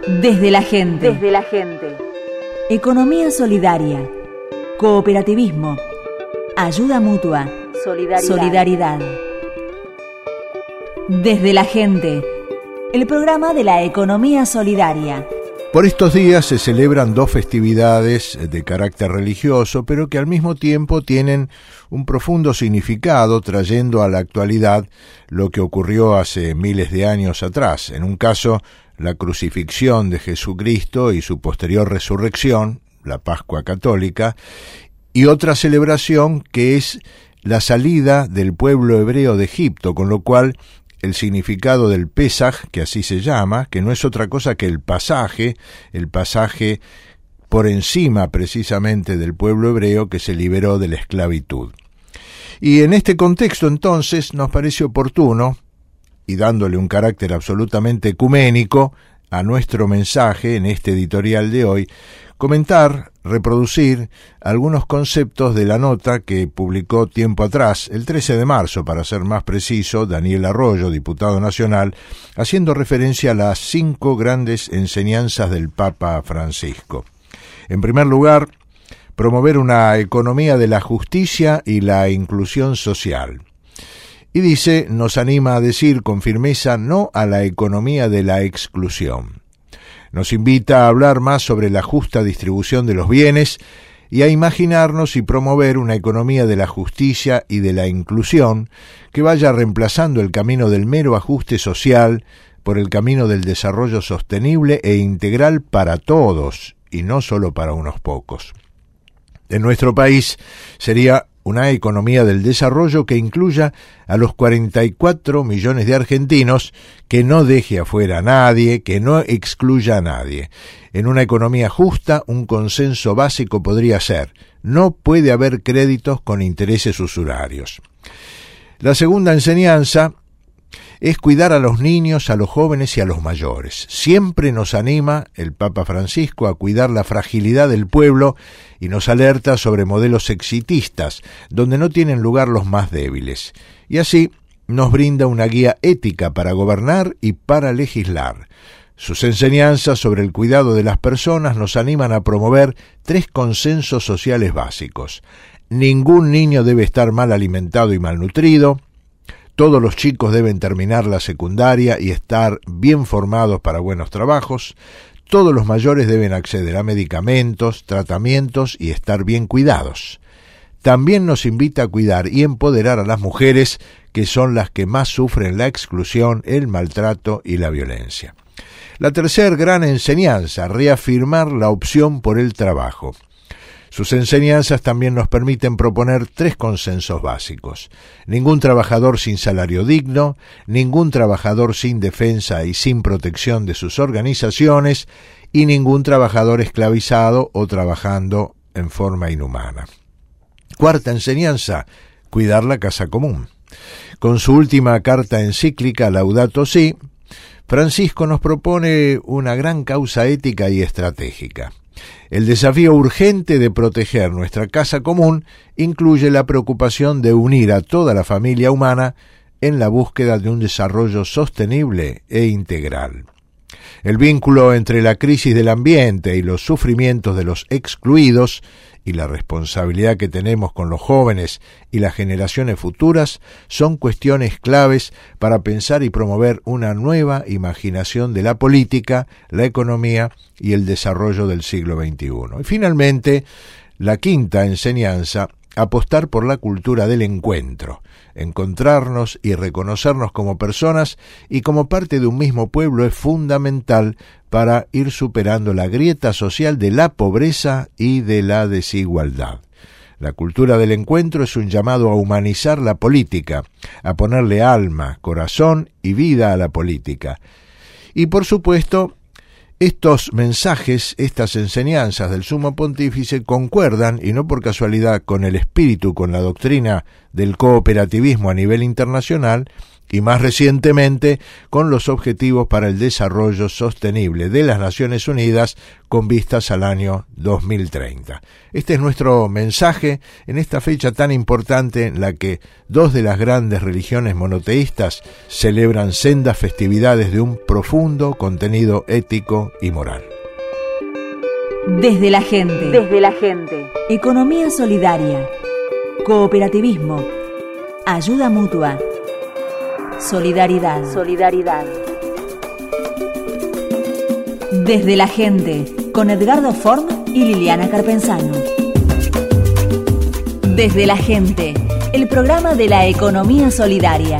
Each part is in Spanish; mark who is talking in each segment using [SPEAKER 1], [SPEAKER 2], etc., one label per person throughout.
[SPEAKER 1] Desde la gente.
[SPEAKER 2] Desde la gente.
[SPEAKER 1] Economía solidaria. Cooperativismo. Ayuda mutua. Solidaridad. Desde la gente. El programa de la economía solidaria.
[SPEAKER 3] Por estos días se celebran dos festividades de carácter religioso, pero que al mismo tiempo tienen un profundo significado, trayendo a la actualidad lo que ocurrió hace miles de años atrás. En un caso, la crucifixión de Jesucristo y su posterior resurrección, la Pascua Católica, y otra celebración que es la salida del pueblo hebreo de Egipto, con lo cual el significado del Pesaj, que así se llama, que no es otra cosa que el pasaje por encima precisamente del pueblo hebreo que se liberó de la esclavitud. Y en este contexto entonces nos parece oportuno, y dándole un carácter absolutamente ecuménico a nuestro mensaje en este editorial de hoy, comentar, reproducir algunos conceptos de la nota que publicó tiempo atrás, el 13 de marzo, para ser más preciso, Daniel Arroyo, diputado nacional, haciendo referencia a las 5 grandes enseñanzas del Papa Francisco. En primer lugar, promover una economía de la justicia y la inclusión social. Y dice, nos anima a decir con firmeza no a la economía de la exclusión. Nos invita a hablar más sobre la justa distribución de los bienes y a imaginarnos y promover una economía de la justicia y de la inclusión que vaya reemplazando el camino del mero ajuste social por el camino del desarrollo sostenible e integral para todos y no solo para unos pocos. En nuestro país sería una economía del desarrollo que incluya a los 44 millones de argentinos, que no deje afuera a nadie, que no excluya a nadie. En una economía justa, un consenso básico podría ser: no puede haber créditos con intereses usurarios. La segunda enseñanza es cuidar a los niños, a los jóvenes y a los mayores. Siempre nos anima el Papa Francisco a cuidar la fragilidad del pueblo y nos alerta sobre modelos exitistas, donde no tienen lugar los más débiles. Y así nos brinda una guía ética para gobernar y para legislar. Sus enseñanzas sobre el cuidado de las personas nos animan a promover 3 consensos sociales básicos. Ningún niño debe estar mal alimentado y malnutrido. Todos los chicos deben terminar la secundaria y estar bien formados para buenos trabajos. Todos los mayores deben acceder a medicamentos, tratamientos y estar bien cuidados. También nos invita a cuidar y empoderar a las mujeres, que son las que más sufren la exclusión, el maltrato y la violencia. La tercera gran enseñanza, reafirmar la opción por el trabajo. Sus enseñanzas también nos permiten proponer 3 consensos básicos. Ningún trabajador sin salario digno, ningún trabajador sin defensa y sin protección de sus organizaciones, y ningún trabajador esclavizado o trabajando en forma inhumana. Cuarta enseñanza, cuidar la casa común. Con su última carta encíclica Laudato Si, Francisco nos propone una gran causa ética y estratégica. El desafío urgente de proteger nuestra casa común incluye la preocupación de unir a toda la familia humana en la búsqueda de un desarrollo sostenible e integral. El vínculo entre la crisis del ambiente y los sufrimientos de los excluidos y la responsabilidad que tenemos con los jóvenes y las generaciones futuras son cuestiones claves para pensar y promover una nueva imaginación de la política, la economía y el desarrollo del siglo XXI. Y finalmente, la quinta enseñanza, apostar por la cultura del encuentro, encontrarnos y reconocernos como personas y como parte de un mismo pueblo es fundamental para ir superando la grieta social de la pobreza y de la desigualdad. La cultura del encuentro es un llamado a humanizar la política, a ponerle alma, corazón y vida a la política. Y por supuesto, estos mensajes, estas enseñanzas del Sumo Pontífice concuerdan, y no por casualidad, con el espíritu, con la doctrina del cooperativismo a nivel internacional y más recientemente con los Objetivos para el Desarrollo Sostenible de las Naciones Unidas con vistas al año 2030. Este es nuestro mensaje en esta fecha tan importante en la que dos de las grandes religiones monoteístas celebran sendas festividades de un profundo contenido ético y moral.
[SPEAKER 1] Desde la gente. Economía solidaria. Cooperativismo. Ayuda mutua. Solidaridad. Desde la gente, con Edgardo Form y Liliana Carpenzano. Desde la gente, el programa de la economía solidaria.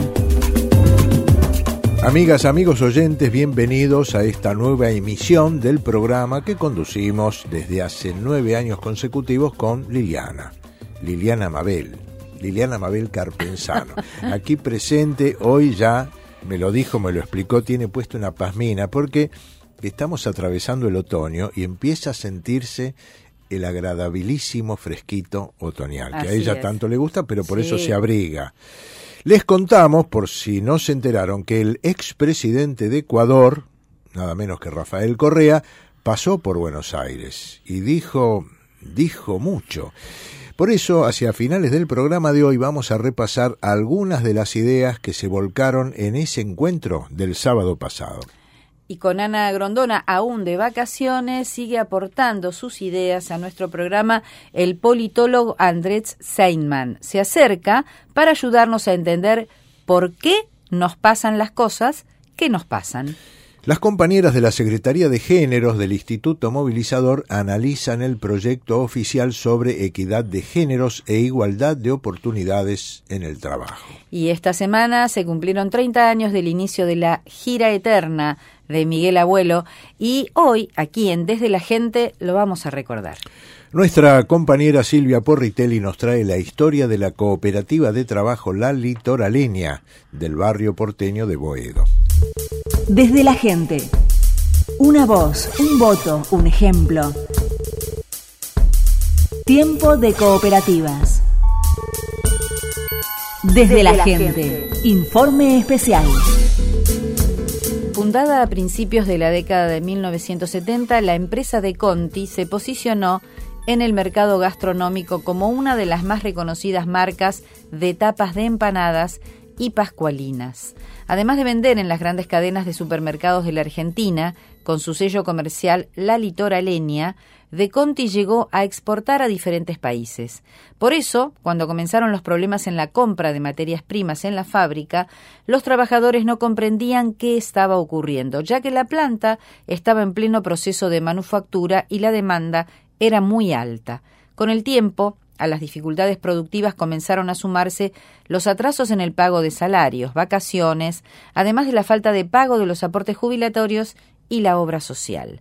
[SPEAKER 3] Amigas, amigos oyentes, bienvenidos a esta nueva emisión del programa que conducimos desde hace 9 años consecutivos con Liliana Mabel Carpenzano. Aquí presente, hoy ya me lo explicó, tiene puesto una pasmina porque estamos atravesando el otoño y empieza a sentirse el agradabilísimo fresquito otoñal, que a ella tanto le gusta, pero por eso se abriga. Les contamos, por si no se enteraron, que el expresidente de Ecuador, nada menos que Rafael Correa, pasó por Buenos Aires y dijo mucho. Por eso, hacia finales del programa de hoy vamos a repasar algunas de las ideas que se volcaron en ese encuentro del sábado pasado.
[SPEAKER 2] Y con Ana Grondona, aún de vacaciones, sigue aportando sus ideas a nuestro programa el politólogo Andrés Seinman. Se acerca para ayudarnos a entender por qué nos pasan las cosas que nos pasan.
[SPEAKER 3] Las compañeras de la Secretaría de Géneros del Instituto Movilizador analizan el proyecto oficial sobre equidad de géneros e igualdad de oportunidades en el trabajo.
[SPEAKER 2] Y esta semana se cumplieron 30 años del inicio de la Gira Eterna de Miguel Abuelo y hoy, aquí en Desde la Gente, lo vamos a recordar.
[SPEAKER 3] Nuestra compañera Silvia Porritelli nos trae la historia de la cooperativa de trabajo La Litoraleña del barrio porteño de Boedo.
[SPEAKER 1] Desde la gente. Una voz, un voto, un ejemplo. Tiempo de cooperativas. Desde la gente. Informe especial.
[SPEAKER 2] Fundada a principios de la década de 1970, la empresa de Conti se posicionó en el mercado gastronómico como una de las más reconocidas marcas de tapas de empanadas y pascualinas. Además de vender en las grandes cadenas de supermercados de la Argentina, con su sello comercial La Litoraleña, De Conti llegó a exportar a diferentes países. Por eso, cuando comenzaron los problemas en la compra de materias primas en la fábrica, los trabajadores no comprendían qué estaba ocurriendo, ya que la planta estaba en pleno proceso de manufactura y la demanda era muy alta. Con el tiempo, a las dificultades productivas comenzaron a sumarse los atrasos en el pago de salarios, vacaciones, además de la falta de pago de los aportes jubilatorios y la obra social.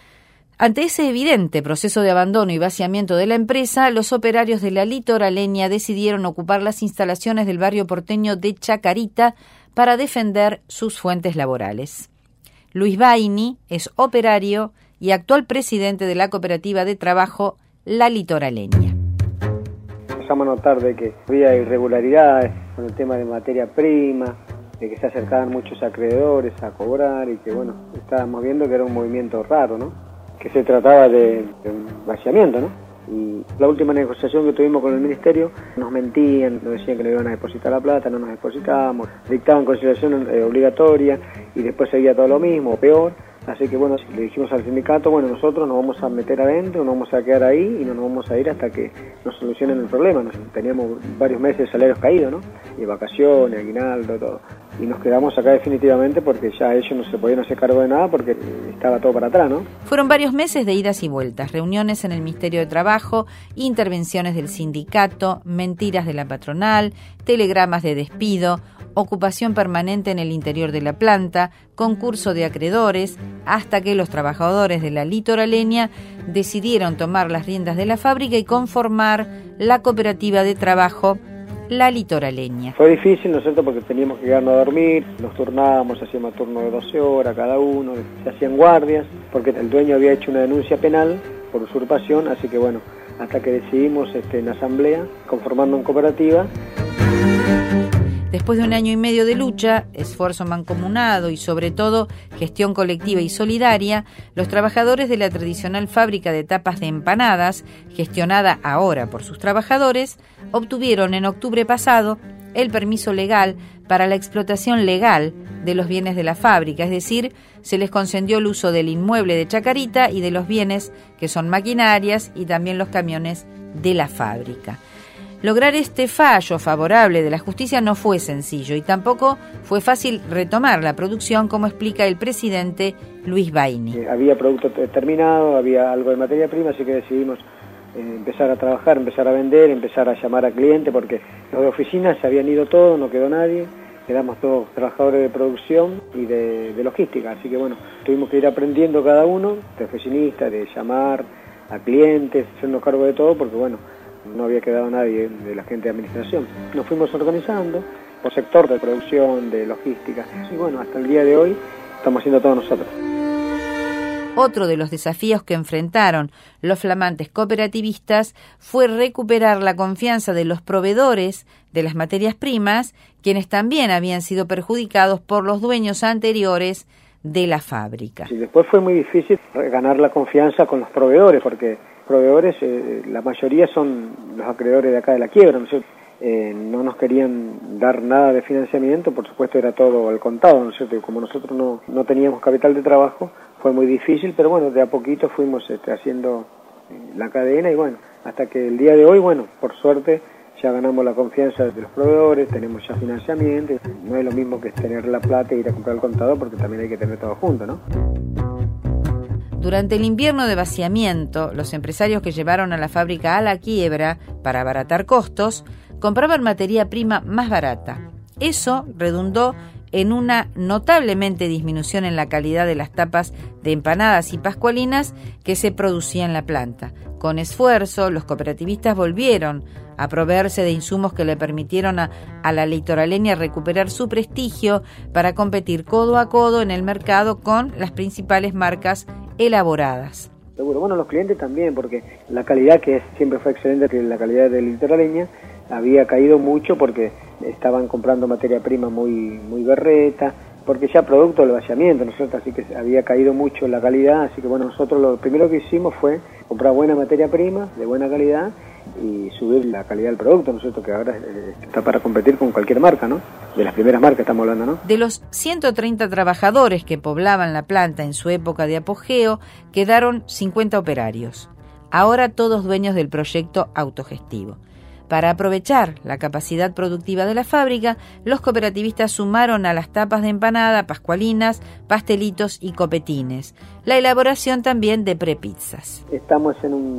[SPEAKER 2] Ante ese evidente proceso de abandono y vaciamiento de la empresa, los operarios de la Litoraleña decidieron ocupar las instalaciones del barrio porteño de Chacarita para defender sus fuentes laborales. Luis Baini es operario y actual presidente de la cooperativa de trabajo La Litoraleña.
[SPEAKER 4] Empezamos a notar de que había irregularidades con el tema de materia prima, de que se acercaban muchos acreedores a cobrar y que estábamos viendo que era un movimiento raro, ¿no? Que se trataba de un vaciamiento, ¿no? Y la última negociación que tuvimos con el ministerio nos mentían, nos decían que nos iban a depositar la plata, no nos depositábamos, dictaban conciliación obligatoria y después seguía todo lo mismo o peor. Así que le dijimos al sindicato, nosotros nos vamos a meter adentro, nos vamos a quedar ahí y no nos vamos a ir hasta que nos solucionen el problema. Teníamos varios meses de salarios caídos, ¿no? Y vacaciones, aguinaldo, todo. Y nos quedamos acá definitivamente porque ya ellos no se podían hacer cargo de nada porque estaba todo para atrás, ¿no?
[SPEAKER 2] Fueron varios meses de idas y vueltas, reuniones en el Ministerio de Trabajo, intervenciones del sindicato, mentiras de la patronal, telegramas de despido, ocupación permanente en el interior de la planta, concurso de acreedores, hasta que los trabajadores de la Litoraleña decidieron tomar las riendas de la fábrica y conformar la cooperativa de trabajo La Litoraleña.
[SPEAKER 4] Fue difícil, ¿no es cierto?, porque teníamos que quedarnos a dormir, nos turnábamos, hacíamos turno de 12 horas cada uno, se hacían guardias, porque el dueño había hecho una denuncia penal por usurpación, así que hasta que decidimos en asamblea, conformando una cooperativa.
[SPEAKER 2] Después de 1 año y medio de lucha, esfuerzo mancomunado y sobre todo gestión colectiva y solidaria, los trabajadores de la tradicional fábrica de tapas de empanadas, gestionada ahora por sus trabajadores, obtuvieron en octubre pasado el permiso legal para la explotación legal de los bienes de la fábrica, es decir, se les concedió el uso del inmueble de Chacarita y de los bienes que son maquinarias y también los camiones de la fábrica. Lograr este fallo favorable de la justicia no fue sencillo y tampoco fue fácil retomar la producción, como explica el presidente Luis Baini.
[SPEAKER 4] Había producto terminado, había algo de materia prima, así que decidimos empezar a trabajar, empezar a vender, empezar a llamar a clientes, porque los de oficinas se habían ido todos, no quedó nadie, quedamos todos trabajadores de producción y de logística, así que bueno, tuvimos que ir aprendiendo cada uno, de oficinistas, de llamar a clientes, hacernos cargo de todo, porque bueno, no había quedado nadie de la gente de administración. Nos fuimos organizando por sector de producción, de logística, y bueno, hasta el día de hoy estamos haciendo todos nosotros.
[SPEAKER 2] Otro de los desafíos que enfrentaron los flamantes cooperativistas fue recuperar la confianza de los proveedores de las materias primas, quienes también habían sido perjudicados por los dueños anteriores de la fábrica.
[SPEAKER 4] Y después fue muy difícil ganar la confianza con los proveedores, porque proveedores, la mayoría son los acreedores de acá de la quiebra, ¿no es cierto? No nos querían dar nada de financiamiento, por supuesto era todo al contado, ¿no es cierto? Y como nosotros no teníamos capital de trabajo, fue muy difícil, pero bueno, de a poquito fuimos haciendo la cadena y bueno, hasta que el día de hoy, bueno, por suerte ya ganamos la confianza de los proveedores, tenemos ya financiamiento, no es lo mismo que tener la plata e ir a comprar el contado, porque también hay que tener todo junto, ¿no?
[SPEAKER 2] Durante el invierno de vaciamiento, los empresarios que llevaron a la fábrica a la quiebra para abaratar costos, compraban materia prima más barata. Eso redundó en una notablemente disminución en la calidad de las tapas de empanadas y pascualinas que se producían en la planta. Con esfuerzo, los cooperativistas volvieron a proveerse de insumos que le permitieron a la litoraleña recuperar su prestigio para competir codo a codo en el mercado con las principales marcas elaboradas.
[SPEAKER 4] Seguro, bueno, los clientes también, porque la calidad que siempre fue excelente, que la calidad de litoraleña había caído mucho porque estaban comprando materia prima muy berreta, porque ya producto del vaciamiento, ¿no es cierto? Así que había caído mucho la calidad, así que bueno, nosotros lo primero que hicimos fue comprar buena materia prima, de buena calidad, y subir la calidad del producto, ¿no es cierto? Que ahora está para competir con cualquier marca, ¿no? De las primeras marcas estamos hablando, ¿no?
[SPEAKER 2] De los 130 trabajadores que poblaban la planta en su época de apogeo, quedaron 50 operarios, ahora todos dueños del proyecto autogestivo. Para aprovechar la capacidad productiva de la fábrica, los cooperativistas sumaron a las tapas de empanada, pascualinas, pastelitos y copetines. La elaboración también de prepizzas.
[SPEAKER 4] Estamos en un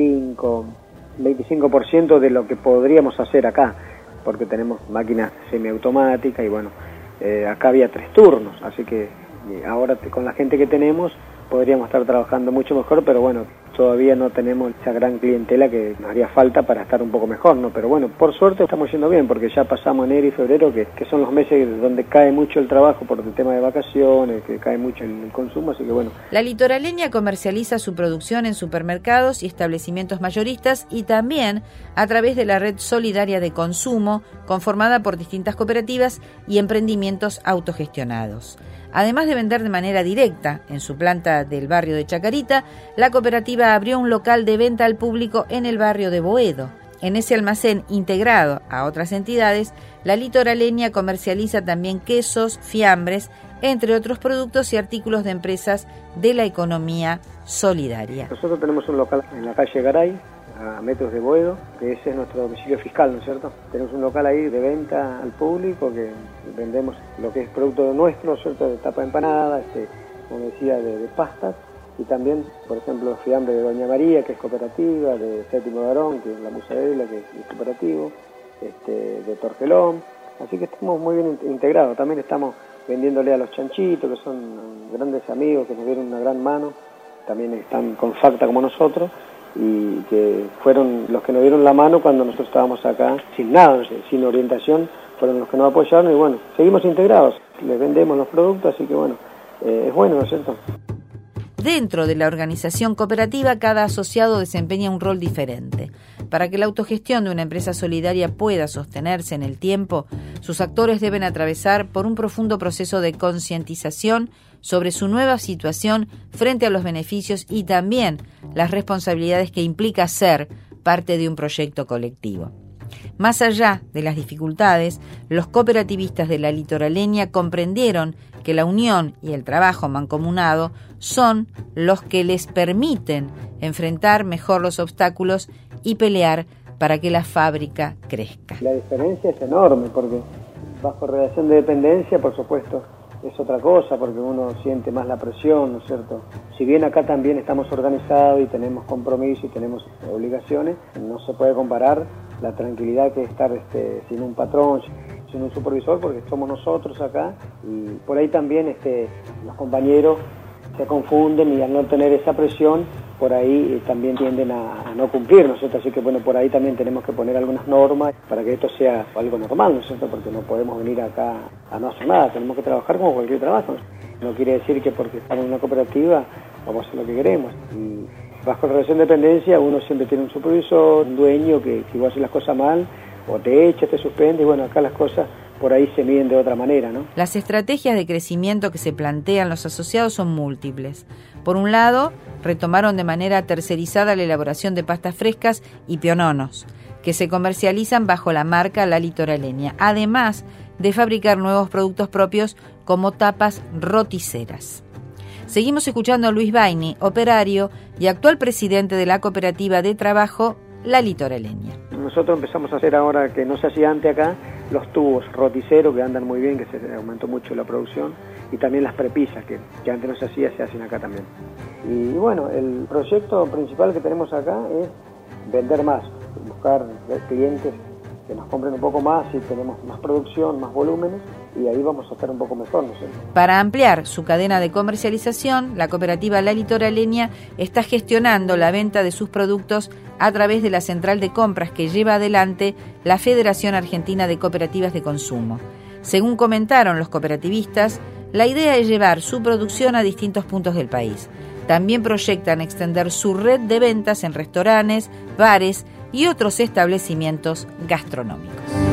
[SPEAKER 4] 25% de lo que podríamos hacer acá, porque tenemos máquinas semiautomáticas y bueno, acá había 3 turnos, así que ahora con la gente que tenemos podríamos estar trabajando mucho mejor, pero bueno, todavía no tenemos esa gran clientela que nos haría falta para estar un poco mejor, ¿no? Pero bueno, por suerte estamos yendo bien, porque ya pasamos enero y febrero, que son los meses donde cae mucho el trabajo por el tema de vacaciones, que cae mucho el consumo, así que bueno.
[SPEAKER 2] La litoraleña comercializa su producción en supermercados y establecimientos mayoristas y también a través de la red solidaria de consumo, conformada por distintas cooperativas y emprendimientos autogestionados. Además de vender de manera directa en su planta del barrio de Chacarita, la cooperativa abrió un local de venta al público en el barrio de Boedo. En ese almacén integrado a otras entidades, la litoraleña comercializa también quesos, fiambres, entre otros productos y artículos de empresas de la economía solidaria.
[SPEAKER 4] Nosotros tenemos un local en la calle Garay, a metros de Boedo, que ese es nuestro domicilio fiscal, ¿no es cierto? Tenemos un local ahí de venta al público, que vendemos lo que es producto nuestro, ¿cierto? De tapa de empanada, como decía, de pastas, y también, por ejemplo, fiambre de Doña María, que es cooperativa, de Séptimo Varón, que es la Musarela, que es cooperativo, de Torgelón, así que estamos muy bien integrados. También estamos vendiéndole a los chanchitos, que son grandes amigos, que nos dieron una gran mano, también están con Facta como nosotros, y que fueron los que nos dieron la mano cuando nosotros estábamos acá sin nada, sin orientación, fueron los que nos apoyaron y bueno, seguimos integrados, les vendemos los productos, así que bueno, es bueno, ¿no es cierto?
[SPEAKER 2] Dentro de la organización cooperativa, cada asociado desempeña un rol diferente. Para que la autogestión de una empresa solidaria pueda sostenerse en el tiempo, sus actores deben atravesar por un profundo proceso de concientización sobre su nueva situación frente a los beneficios y también las responsabilidades que implica ser parte de un proyecto colectivo. Más allá de las dificultades, los cooperativistas de la litoraleña comprendieron que la unión y el trabajo mancomunado son los que les permiten enfrentar mejor los obstáculos y pelear para que la fábrica crezca.
[SPEAKER 4] La diferencia es enorme porque bajo relación de dependencia, por supuesto, es otra cosa porque uno siente más la presión, ¿no es cierto? Si bien acá también estamos organizados y tenemos compromiso y tenemos obligaciones, no se puede comparar la tranquilidad que es estar sin un patrón, sin un supervisor, porque somos nosotros acá y por ahí también los compañeros se confunden y al no tener esa presión, por ahí también tienden a no cumplir, ¿no es cierto? Así que bueno, por ahí también tenemos que poner algunas normas para que esto sea algo normal, ¿no es cierto? Porque no podemos venir acá a no hacer nada, tenemos que trabajar como cualquier trabajo. No quiere decir que porque estamos en una cooperativa vamos a hacer lo que queremos. Y bajo la relación de dependencia uno siempre tiene un supervisor, un dueño que si vos haces las cosas mal, o te echa, te suspende, y bueno, acá las cosas por ahí se miden de otra manera, ¿no?
[SPEAKER 2] Las estrategias de crecimiento que se plantean los asociados son múltiples. Por un lado, retomaron de manera tercerizada la elaboración de pastas frescas y piononos, que se comercializan bajo la marca La Litoraleña, además de fabricar nuevos productos propios como tapas roticeras. Seguimos escuchando a Luis Baini, operario y actual presidente de la cooperativa de trabajo La Litoraleña.
[SPEAKER 4] Nosotros empezamos a hacer ahora, que no se hacía antes acá, los tubos roticeros que andan muy bien, que se aumentó mucho la producción, y también las prepisas que antes no se hacía, se hacen acá también. Y bueno, el proyecto principal que tenemos acá es vender más, buscar clientes que nos compren un poco más y tenemos más producción, más volúmenes, y ahí vamos a estar un poco mejor, ¿no sé?
[SPEAKER 2] Para ampliar su cadena de comercialización, la cooperativa La Litoraleña está gestionando la venta de sus productos a través de la central de compras que lleva adelante la Federación Argentina de Cooperativas de Consumo. Según comentaron los cooperativistas, la idea es llevar su producción a distintos puntos del país. También proyectan extender su red de ventas en restaurantes, bares y otros establecimientos gastronómicos.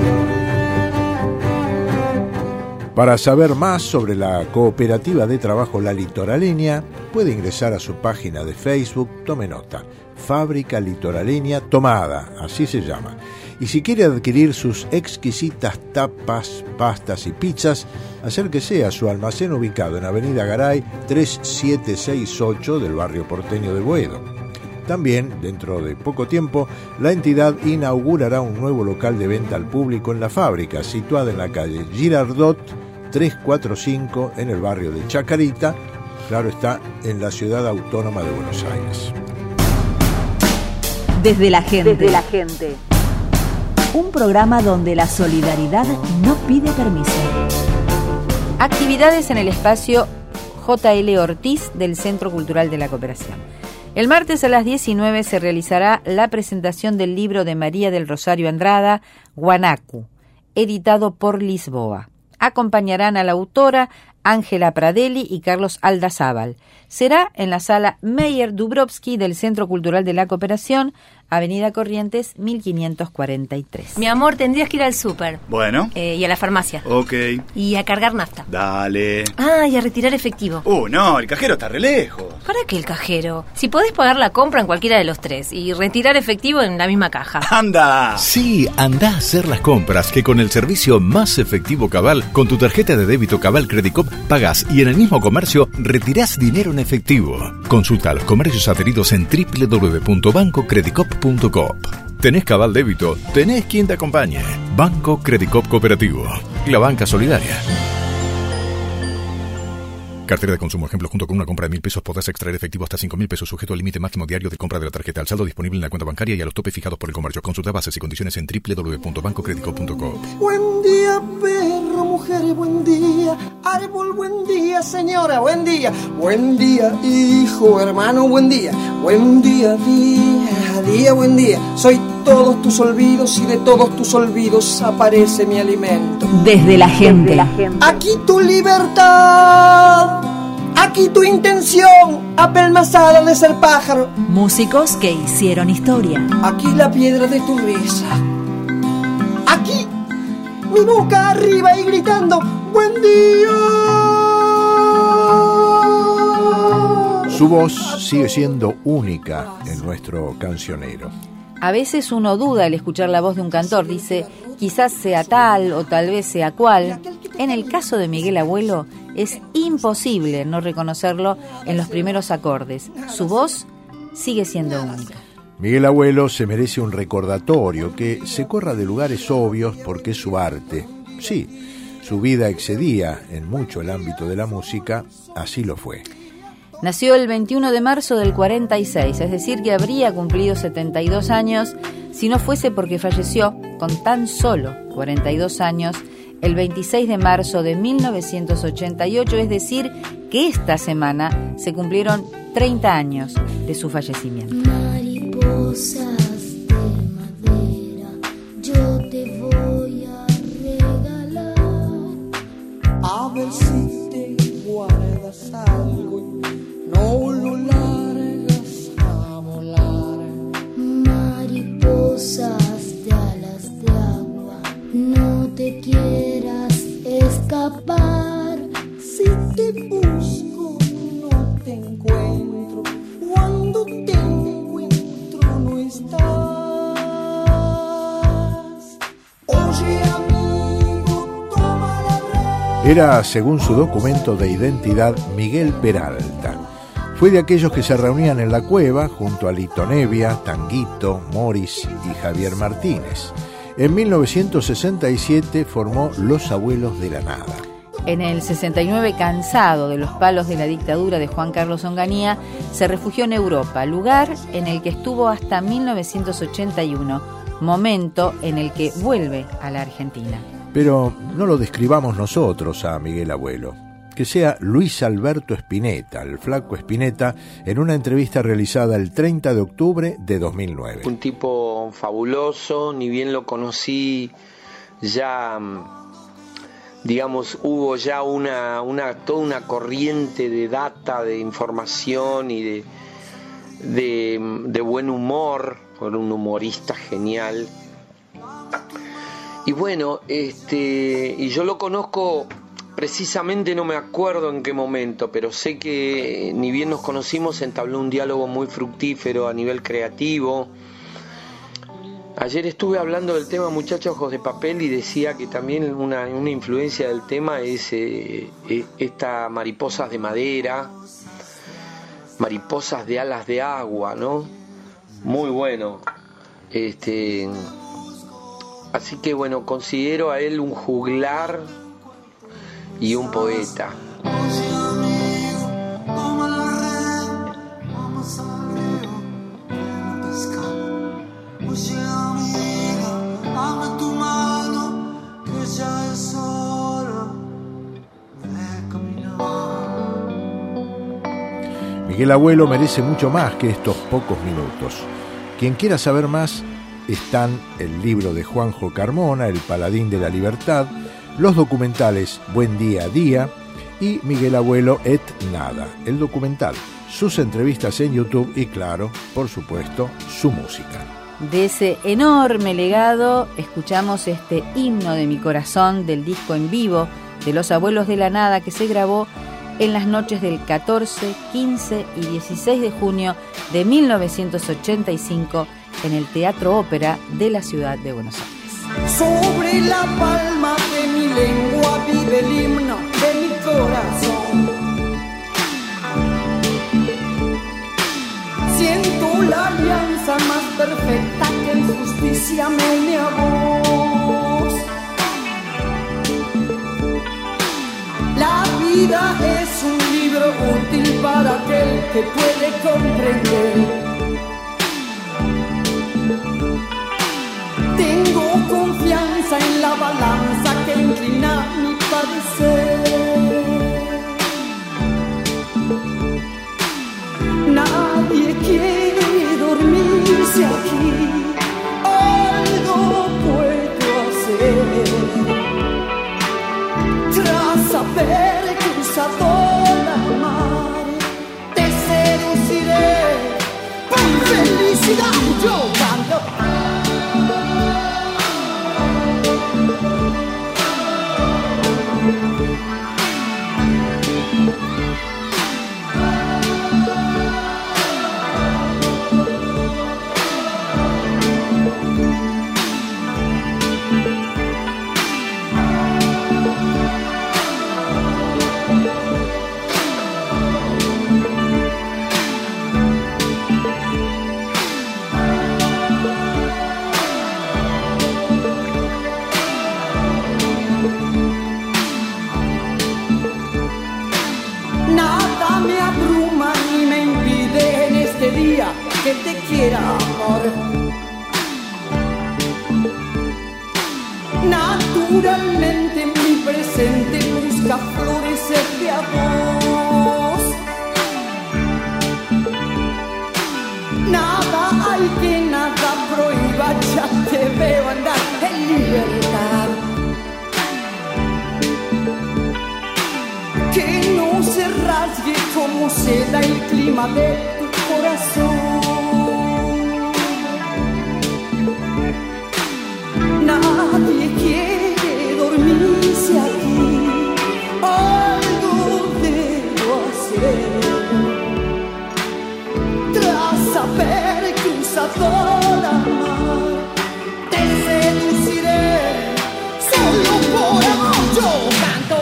[SPEAKER 3] Para saber más sobre la cooperativa de trabajo La Litoraleña, puede ingresar a su página de Facebook, tome nota, Fábrica Litoraleña Tomada, así se llama. Y si quiere adquirir sus exquisitas tapas, pastas y pizzas, acérquese a su almacén ubicado en Avenida Garay 3768 del barrio porteño de Boedo. También, dentro de poco tiempo, la entidad inaugurará un nuevo local de venta al público en la fábrica, situada en la calle Girardot 345 en el barrio de Chacarita, claro está, en la ciudad autónoma de Buenos Aires.
[SPEAKER 1] Desde la gente. Un programa donde la solidaridad no pide permiso.
[SPEAKER 2] Actividades en el espacio J.L. Ortiz del Centro Cultural de la Cooperación. El martes a las 19 se realizará la presentación del libro de María del Rosario Andrada, Guanacu, editado por Lisboa. Acompañarán a la autora Ángela Pradelli y Carlos Aldazábal. Será en la sala Meyer Dubrovsky del Centro Cultural de la Cooperación, Avenida Corrientes 1543.
[SPEAKER 5] Mi amor, tendrías que ir al súper.
[SPEAKER 6] Bueno.
[SPEAKER 5] Y a la farmacia.
[SPEAKER 6] Ok.
[SPEAKER 5] Y a cargar nafta.
[SPEAKER 6] Dale.
[SPEAKER 5] Ah, y a retirar efectivo.
[SPEAKER 6] No, el cajero está re lejos.
[SPEAKER 5] ¿Para qué el cajero? Si podés pagar la compra en cualquiera de los tres y retirar efectivo en la misma caja.
[SPEAKER 6] ¡Anda!
[SPEAKER 7] Sí, anda a hacer las compras, que con el servicio más efectivo Cabal, con tu tarjeta de débito Cabal Credicop, pagás y en el mismo comercio retirás dinero en efectivo. Consulta los comercios adheridos en www.bancocredicop.coop. ¿Tenés Cabal Débito? ¿Tenés quien te acompañe? Banco Credicop Cooperativo, la banca solidaria. Cartera de consumo. Ejemplo, junto con una compra de 1.000 pesos podrás extraer efectivo hasta 5.000 pesos sujeto al límite máximo diario de compra de la tarjeta. Al saldo disponible en la cuenta bancaria y a los topes fijados por el comercio. Consulta bases y condiciones en www.bancocredicop.com.
[SPEAKER 8] Buen día, perro, mujer, buen día. Árbol, buen día, señora, buen día. Buen día, hijo, hermano, buen día. Buen día, día, buen día. Soy todos tus olvidos y de todos tus olvidos aparece mi alimento.
[SPEAKER 1] Desde la gente.
[SPEAKER 8] Aquí tu libertad Aquí tu intención, apelmazada de ser pájaro.
[SPEAKER 1] Músicos que hicieron historia.
[SPEAKER 8] Aquí la piedra de tu risa. Aquí mi boca arriba y gritando ¡buen día!
[SPEAKER 3] Su voz sigue siendo única en nuestro cancionero.
[SPEAKER 2] A veces uno duda al escuchar la voz de un cantor, dice, quizás sea tal o tal vez sea cual. En el caso de Miguel Abuelo, es imposible no reconocerlo en los primeros acordes. Su voz sigue siendo única.
[SPEAKER 3] Miguel Abuelo se merece un recordatorio, que se corra de lugares obvios porque es su arte. Sí, su vida excedía en mucho el ámbito de la música, así lo fue.
[SPEAKER 2] Nació el 21 de marzo del 46, es decir, que habría cumplido 72 años si no fuese porque falleció con tan solo 42 años el 26 de marzo de 1988, es decir, que esta semana se cumplieron 30 años de su fallecimiento.
[SPEAKER 9] Mariposas de madera, yo te voy a regalar.
[SPEAKER 8] A ver si te guardas algo y no lo largas a volar.
[SPEAKER 9] Mariposas de alas de agua, no te quieras escapar.
[SPEAKER 8] Si te busco, no te encuentro. Cuando te encuentro, no estás. Oye, amigo, toma la red.
[SPEAKER 3] Era, según su documento de identidad, Miguel Peralta. Fue de aquellos que se reunían en la cueva junto a Lito Nevia, Tanguito, Morris y Javier Martínez. En 1967 formó Los Abuelos de la Nada.
[SPEAKER 2] En el 69, cansado de los palos de la dictadura de Juan Carlos Onganía, se refugió en Europa, lugar en el que estuvo hasta 1981, momento en el que vuelve a la Argentina.
[SPEAKER 3] Pero no lo describamos nosotros a Miguel Abuelo. Que sea Luis Alberto Spinetta, el flaco Spinetta, en una entrevista realizada el 30 de octubre de 2009.
[SPEAKER 10] Un tipo fabuloso, ni bien lo conocí, ya, digamos, hubo ya toda una corriente de data, de información y de buen humor, era un humorista genial. Y bueno, y yo lo conozco. Precisamente no me acuerdo en qué momento, pero sé que ni bien nos conocimos entabló un diálogo muy fructífero a nivel creativo. Ayer estuve hablando del tema Muchachos Ojos de Papel y decía que también una influencia del tema es esta mariposas de madera, mariposas de alas de agua, ¿no? Muy bueno. Así que bueno, considero a él un juglar y un poeta.
[SPEAKER 3] Miguel Abuelo merece mucho más que estos pocos minutos. Quien quiera saber más, están el libro de Juanjo Carmona, El Paladín de la Libertad, los documentales Buen Día a Día y Miguel Abuelo et Nada, el documental, sus entrevistas en YouTube y, claro, por supuesto, su música.
[SPEAKER 2] De ese enorme legado escuchamos este Himno de mi corazón del disco en vivo de Los Abuelos de la Nada, que se grabó en las noches del 14, 15 y 16 de junio de 1985 en el Teatro Ópera de la ciudad de Buenos Aires.
[SPEAKER 8] Sobre la palma de mi lengua vive el himno de mi corazón. Siento la alianza más perfecta que en justicia me une a vos. La vida es un libro útil para aquel que puede comprender. Tengo confianza en la balanza que inclina mi padecer. Nadie quiere dormirse aquí, algo puedo hacer. Tras haber cruzado la mar, Nada me abruma ni me impide en este día que te quiera amar. Naturalmente mi presente busca florecerte a vos. Nada hay que nada prohíba, ya te veo andar en libertad. Que no se rasgue como seda el clima de tu corazón. Nadie quiere dormirse aquí, algo debo hacer. Tras haber cruzado la mar, te seduciré solo por amor. Yo canto.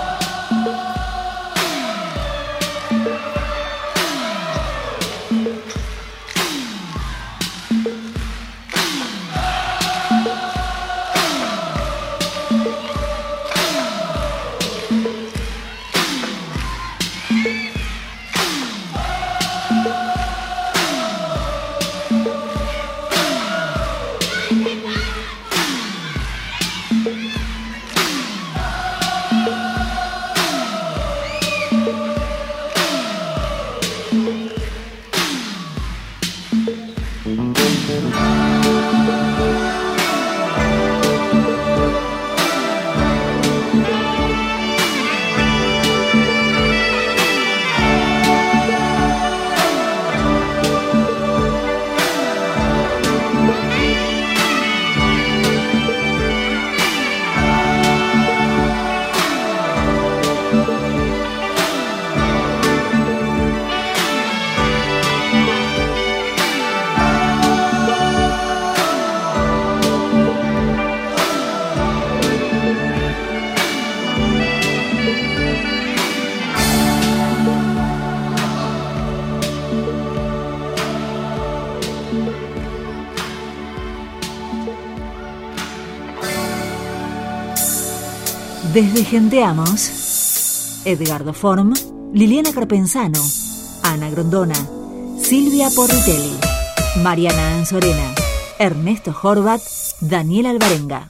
[SPEAKER 1] Desde Genteamos, Edgardo Form, Liliana Carpenzano, Ana Grondona, Silvia Porritelli, Mariana Anzorena, Ernesto Horvat, Daniel Alvarenga.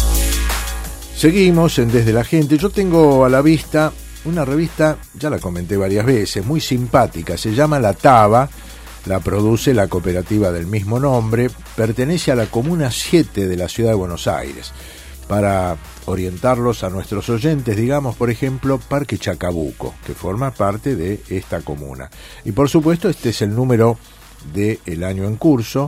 [SPEAKER 3] Seguimos en Desde la Gente. Yo tengo a la vista una revista, ya la comenté varias veces, muy simpática, se llama La Taba, la produce la cooperativa del mismo nombre, pertenece a la Comuna 7 de la Ciudad de Buenos Aires. Para orientarlos a nuestros oyentes, digamos, por ejemplo, Parque Chacabuco, que forma parte de esta comuna. Y por supuesto, este es el número del año en curso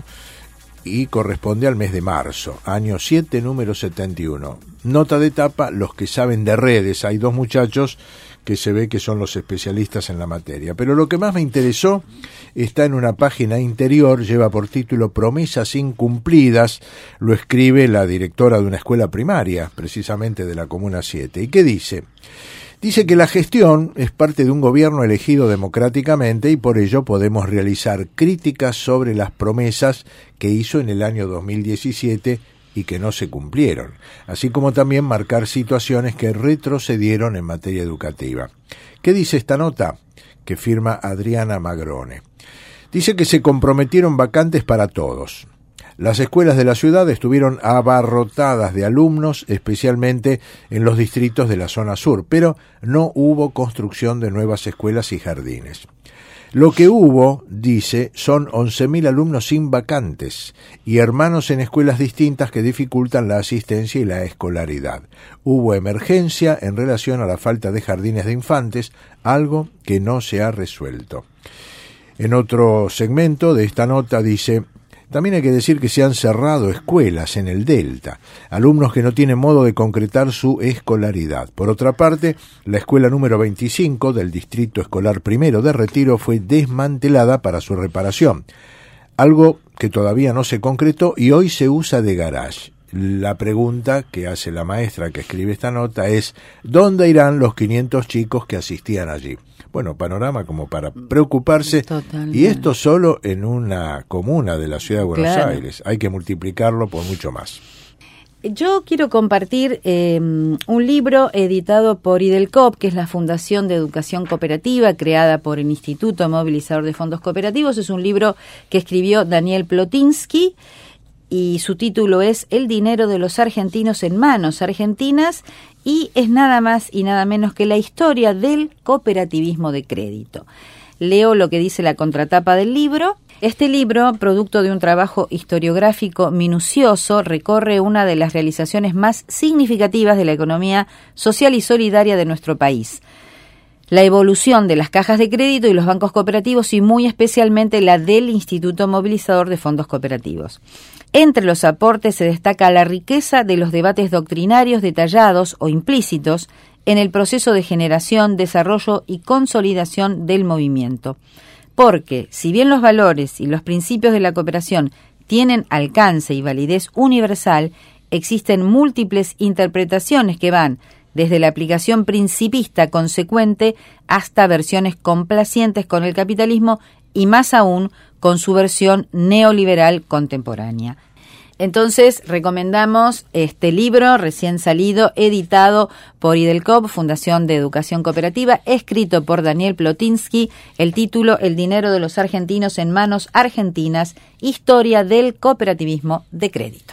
[SPEAKER 3] y corresponde al mes de marzo, año 7, número 71. Nota de tapa, los que saben de redes. Hay dos muchachos que se ve que son los especialistas en la materia. Pero lo que más me interesó está en una página interior, lleva por título Promesas incumplidas, lo escribe la directora de una escuela primaria, precisamente de la Comuna 7. ¿Y qué dice? Dice que la gestión es parte de un gobierno elegido democráticamente y por ello podemos realizar críticas sobre las promesas que hizo en el año 2017 y que no se cumplieron, así como también marcar situaciones que retrocedieron en materia educativa. ¿Qué dice esta nota? Que firma Adriana Magrone. Dice que se comprometieron vacantes para todos. Las escuelas de la ciudad estuvieron abarrotadas de alumnos, especialmente en los distritos de la zona sur, pero no hubo construcción de nuevas escuelas y jardines. Lo que hubo, dice, son 11.000 alumnos sin vacantes y hermanos en escuelas distintas que dificultan la asistencia y la escolaridad. Hubo emergencia en relación a la falta de jardines de infantes, algo que no se ha resuelto. En otro segmento de esta nota dice: también hay que decir que se han cerrado escuelas en el Delta, alumnos que no tienen modo de concretar su escolaridad. Por otra parte, la escuela número 25 del Distrito Escolar Primero de Retiro fue desmantelada para su reparación, algo que todavía no se concretó y hoy se usa de garage. La pregunta que hace la maestra que escribe esta nota es: ¿dónde irán los 500 chicos que asistían allí? Bueno, panorama como para preocuparse. Totalmente. Y esto solo en una comuna de la ciudad de Buenos Aires. Hay que multiplicarlo por mucho más.
[SPEAKER 2] Yo quiero compartir un libro editado por IDELCOP, que es la Fundación de Educación Cooperativa, creada por el Instituto Movilizador de Fondos Cooperativos. Es un libro que escribió Daniel Plotinsky y su título es El dinero de los argentinos en manos argentinas, y es nada más y nada menos que la historia del cooperativismo de crédito. Leo lo que dice la contratapa del libro. Este libro, producto de un trabajo historiográfico minucioso, recorre una de las realizaciones más significativas de la economía social y solidaria de nuestro país: la evolución de las cajas de crédito y los bancos cooperativos, y muy especialmente la del Instituto Movilizador de Fondos Cooperativos. Entre los aportes se destaca la riqueza de los debates doctrinarios detallados o implícitos en el proceso de generación, desarrollo y consolidación del movimiento. Porque, si bien los valores y los principios de la cooperación tienen alcance y validez universal, existen múltiples interpretaciones que van desde la aplicación principista consecuente hasta versiones complacientes con el capitalismo y más aún con su versión neoliberal contemporánea. Entonces, recomendamos este libro recién salido, editado por IDELCOP, Fundación de Educación Cooperativa, escrito por Daniel Plotinsky, el título El dinero de los argentinos en manos argentinas, historia del cooperativismo de crédito.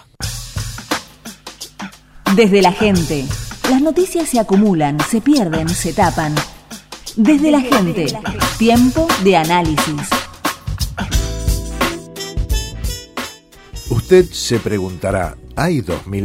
[SPEAKER 1] Desde la gente, las noticias se acumulan, se pierden, se tapan. Desde la gente, tiempo de análisis.
[SPEAKER 3] Usted se preguntará, ¿hay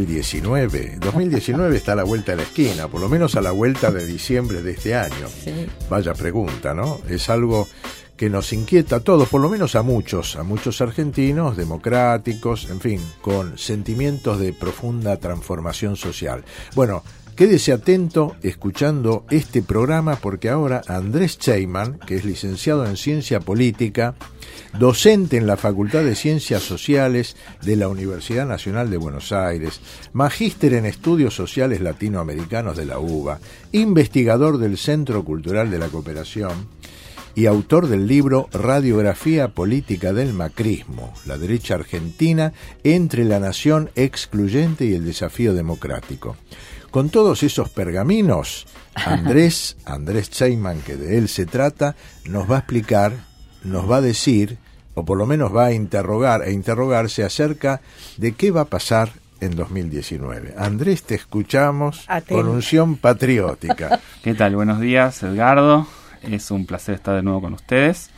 [SPEAKER 3] 2019? 2019 está a la vuelta de la esquina, por lo menos a la vuelta de diciembre de este año.
[SPEAKER 2] Sí.
[SPEAKER 3] Vaya pregunta, ¿no? Es algo que nos inquieta a todos, por lo menos a muchos argentinos democráticos, en fin, con sentimientos de profunda transformación social. Bueno, quédese atento escuchando este programa, porque ahora Andrés Cheyman, que es licenciado en Ciencia Política, docente en la Facultad de Ciencias Sociales de la Universidad Nacional de Buenos Aires, magíster en Estudios Sociales Latinoamericanos de la UBA, investigador del Centro Cultural de la Cooperación y autor del libro Radiografía Política del Macrismo, la derecha argentina entre la nación excluyente y el desafío democrático. Con todos esos pergaminos, Andrés Cheyman, que de él se trata, nos va a explicar, nos va a decir, o por lo menos va a interrogar e interrogarse acerca de qué va a pasar en 2019. Andrés, te escuchamos.
[SPEAKER 2] Atento.
[SPEAKER 3] Con unción patriótica.
[SPEAKER 11] ¿Qué tal? Buenos días, Edgardo. Es un placer estar de nuevo con ustedes,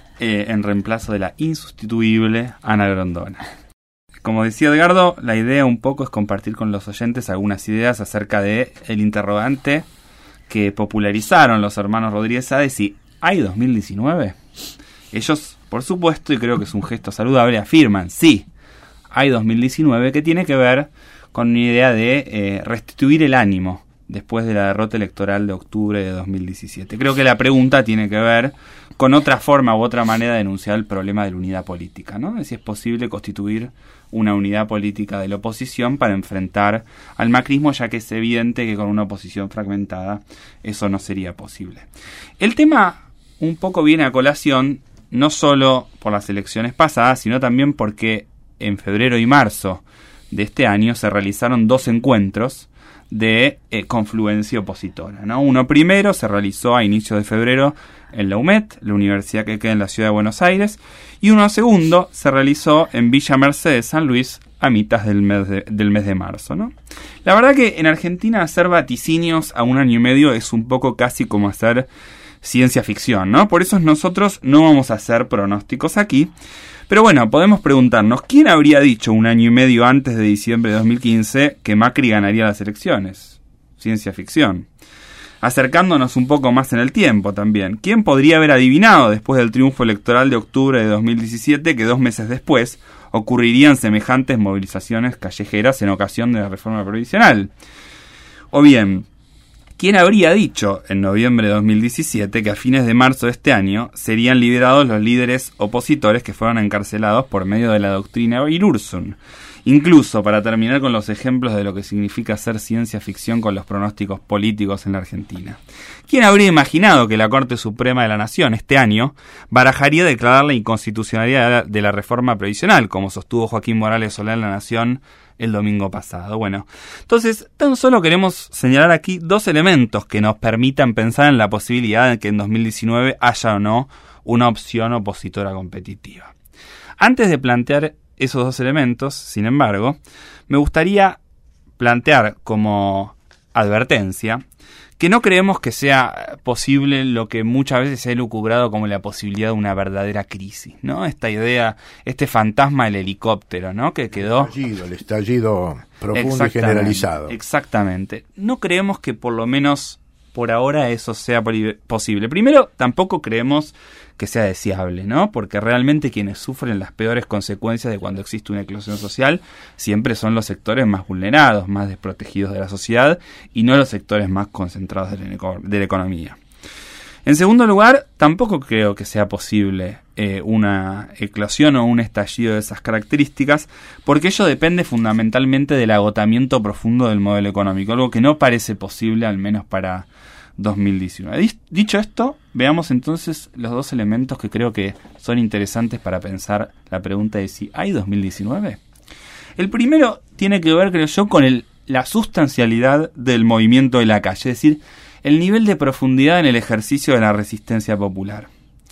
[SPEAKER 11] en reemplazo de la insustituible Ana Grondona. Como decía Edgardo, la idea un poco es compartir con los oyentes algunas ideas acerca de el interrogante que popularizaron los hermanos Rodríguez Sáez: si ¿hay 2019? Ellos, por supuesto, y creo que es un gesto saludable, afirman: sí, hay 2019, que tiene que ver con una idea de restituir el ánimo después de la derrota electoral de octubre de 2017. Creo que la pregunta tiene que ver con otra forma u otra manera de denunciar el problema de la unidad política, ¿no? De si es posible constituir una unidad política de la oposición para enfrentar al macrismo, ya que es evidente que con una oposición fragmentada eso no sería posible. El tema un poco viene a colación no solo por las elecciones pasadas, sino también porque en febrero y marzo de este año se realizaron dos encuentros de confluencia opositora, ¿no? Uno primero se realizó a inicios de febrero en la UMED, la universidad que queda en la ciudad de Buenos Aires, y uno segundo se realizó en Villa Mercedes, San Luis, a mitad del mes de marzo, ¿no? La verdad que en Argentina hacer vaticinios a un año y medio es un poco casi como hacer ciencia ficción, ¿no? Por eso nosotros no vamos a hacer pronósticos aquí. Pero bueno, podemos preguntarnos, ¿quién habría dicho un año y medio antes de diciembre de 2015 que Macri ganaría las elecciones? Ciencia ficción. Acercándonos un poco más en el tiempo también, ¿quién podría haber adivinado después del triunfo electoral de octubre de 2017 que 2 meses después ocurrirían semejantes movilizaciones callejeras en ocasión de la reforma previsional? O bien, ¿quién habría dicho en noviembre de 2017 que a fines de marzo de este año serían liberados los líderes opositores que fueron encarcelados por medio de la doctrina Irurzun? Incluso, para terminar con los ejemplos de lo que significa hacer ciencia ficción con los pronósticos políticos en la Argentina. ¿Quién habría imaginado que la Corte Suprema de la Nación este año barajaría declarar la inconstitucionalidad de la reforma previsional, como sostuvo Joaquín Morales Solá en La Nación el domingo pasado. Bueno, entonces tan solo queremos señalar aquí 2 elementos que nos permitan pensar en la posibilidad de que en 2019 haya o no una opción opositora competitiva. Antes de plantear esos 2 elementos, sin embargo, me gustaría plantear como advertencia que no creemos que sea posible lo que muchas veces se ha elucubrado como la posibilidad de una verdadera crisis, ¿no? Esta idea, este fantasma del helicóptero, ¿no? Que quedó...
[SPEAKER 3] El estallido profundo y generalizado.
[SPEAKER 11] Exactamente. No creemos que por lo menos por ahora eso sea posible. Primero, tampoco creemos que sea deseable, ¿no? Porque realmente quienes sufren las peores consecuencias de cuando existe una eclosión social siempre son los sectores más vulnerados, más desprotegidos de la sociedad y no los sectores más concentrados de la economía. En segundo lugar, tampoco creo que sea posible una eclosión o un estallido de esas características, porque ello depende fundamentalmente del agotamiento profundo del modelo económico, algo que no parece posible, al menos para 2019. Dicho esto, veamos entonces los 2 elementos que creo que son interesantes para pensar la pregunta de si hay 2019. El primero tiene que ver, creo yo, con la sustancialidad del movimiento de la calle, es decir, el nivel de profundidad en el ejercicio de la resistencia popular.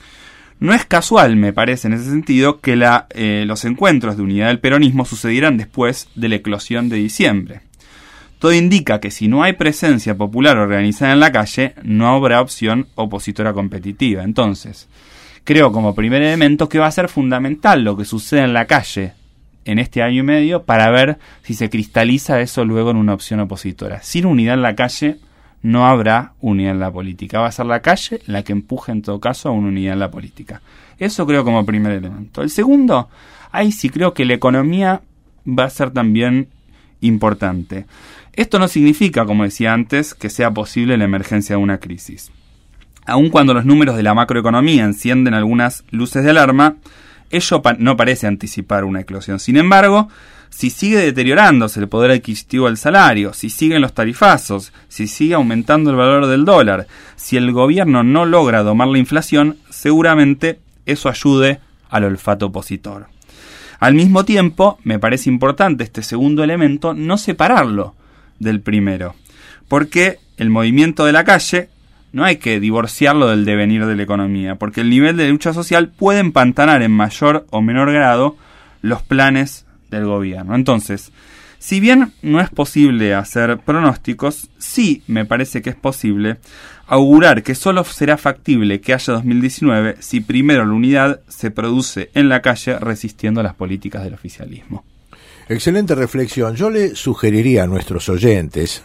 [SPEAKER 11] No es casual, me parece, en ese sentido, que los encuentros de unidad del peronismo sucedieran después de la eclosión de diciembre. Todo indica que si no hay presencia popular organizada en la calle, no habrá opción opositora competitiva. Entonces, creo como primer elemento que va a ser fundamental lo que suceda en la calle en este año y medio para ver si se cristaliza eso luego en una opción opositora. Sin unidad en la calle no habrá unidad en la política. Va a ser la calle la que empuje en todo caso a una unidad en la política. Eso creo como primer elemento. El segundo, ahí sí creo que la economía va a ser también importante. Esto no significa, como decía antes, que sea posible la emergencia de una crisis. Aun cuando los números de la macroeconomía encienden algunas luces de alarma, ello no parece anticipar una eclosión. Sin embargo, si sigue deteriorándose el poder adquisitivo del salario, si siguen los tarifazos, si sigue aumentando el valor del dólar, si el gobierno no logra domar la inflación, seguramente eso ayude al olfato opositor. Al mismo tiempo, me parece importante este segundo elemento no separarlo del primero, porque el movimiento de la calle no hay que divorciarlo del devenir de la economía, porque el nivel de lucha social puede empantanar en mayor o menor grado los planes del gobierno. Entonces, si bien no es posible hacer pronósticos, sí me parece que es posible augurar que solo será factible que haya 2019 si primero la unidad se produce en la calle resistiendo a las políticas del oficialismo.
[SPEAKER 3] Excelente reflexión. Yo le sugeriría a nuestros oyentes,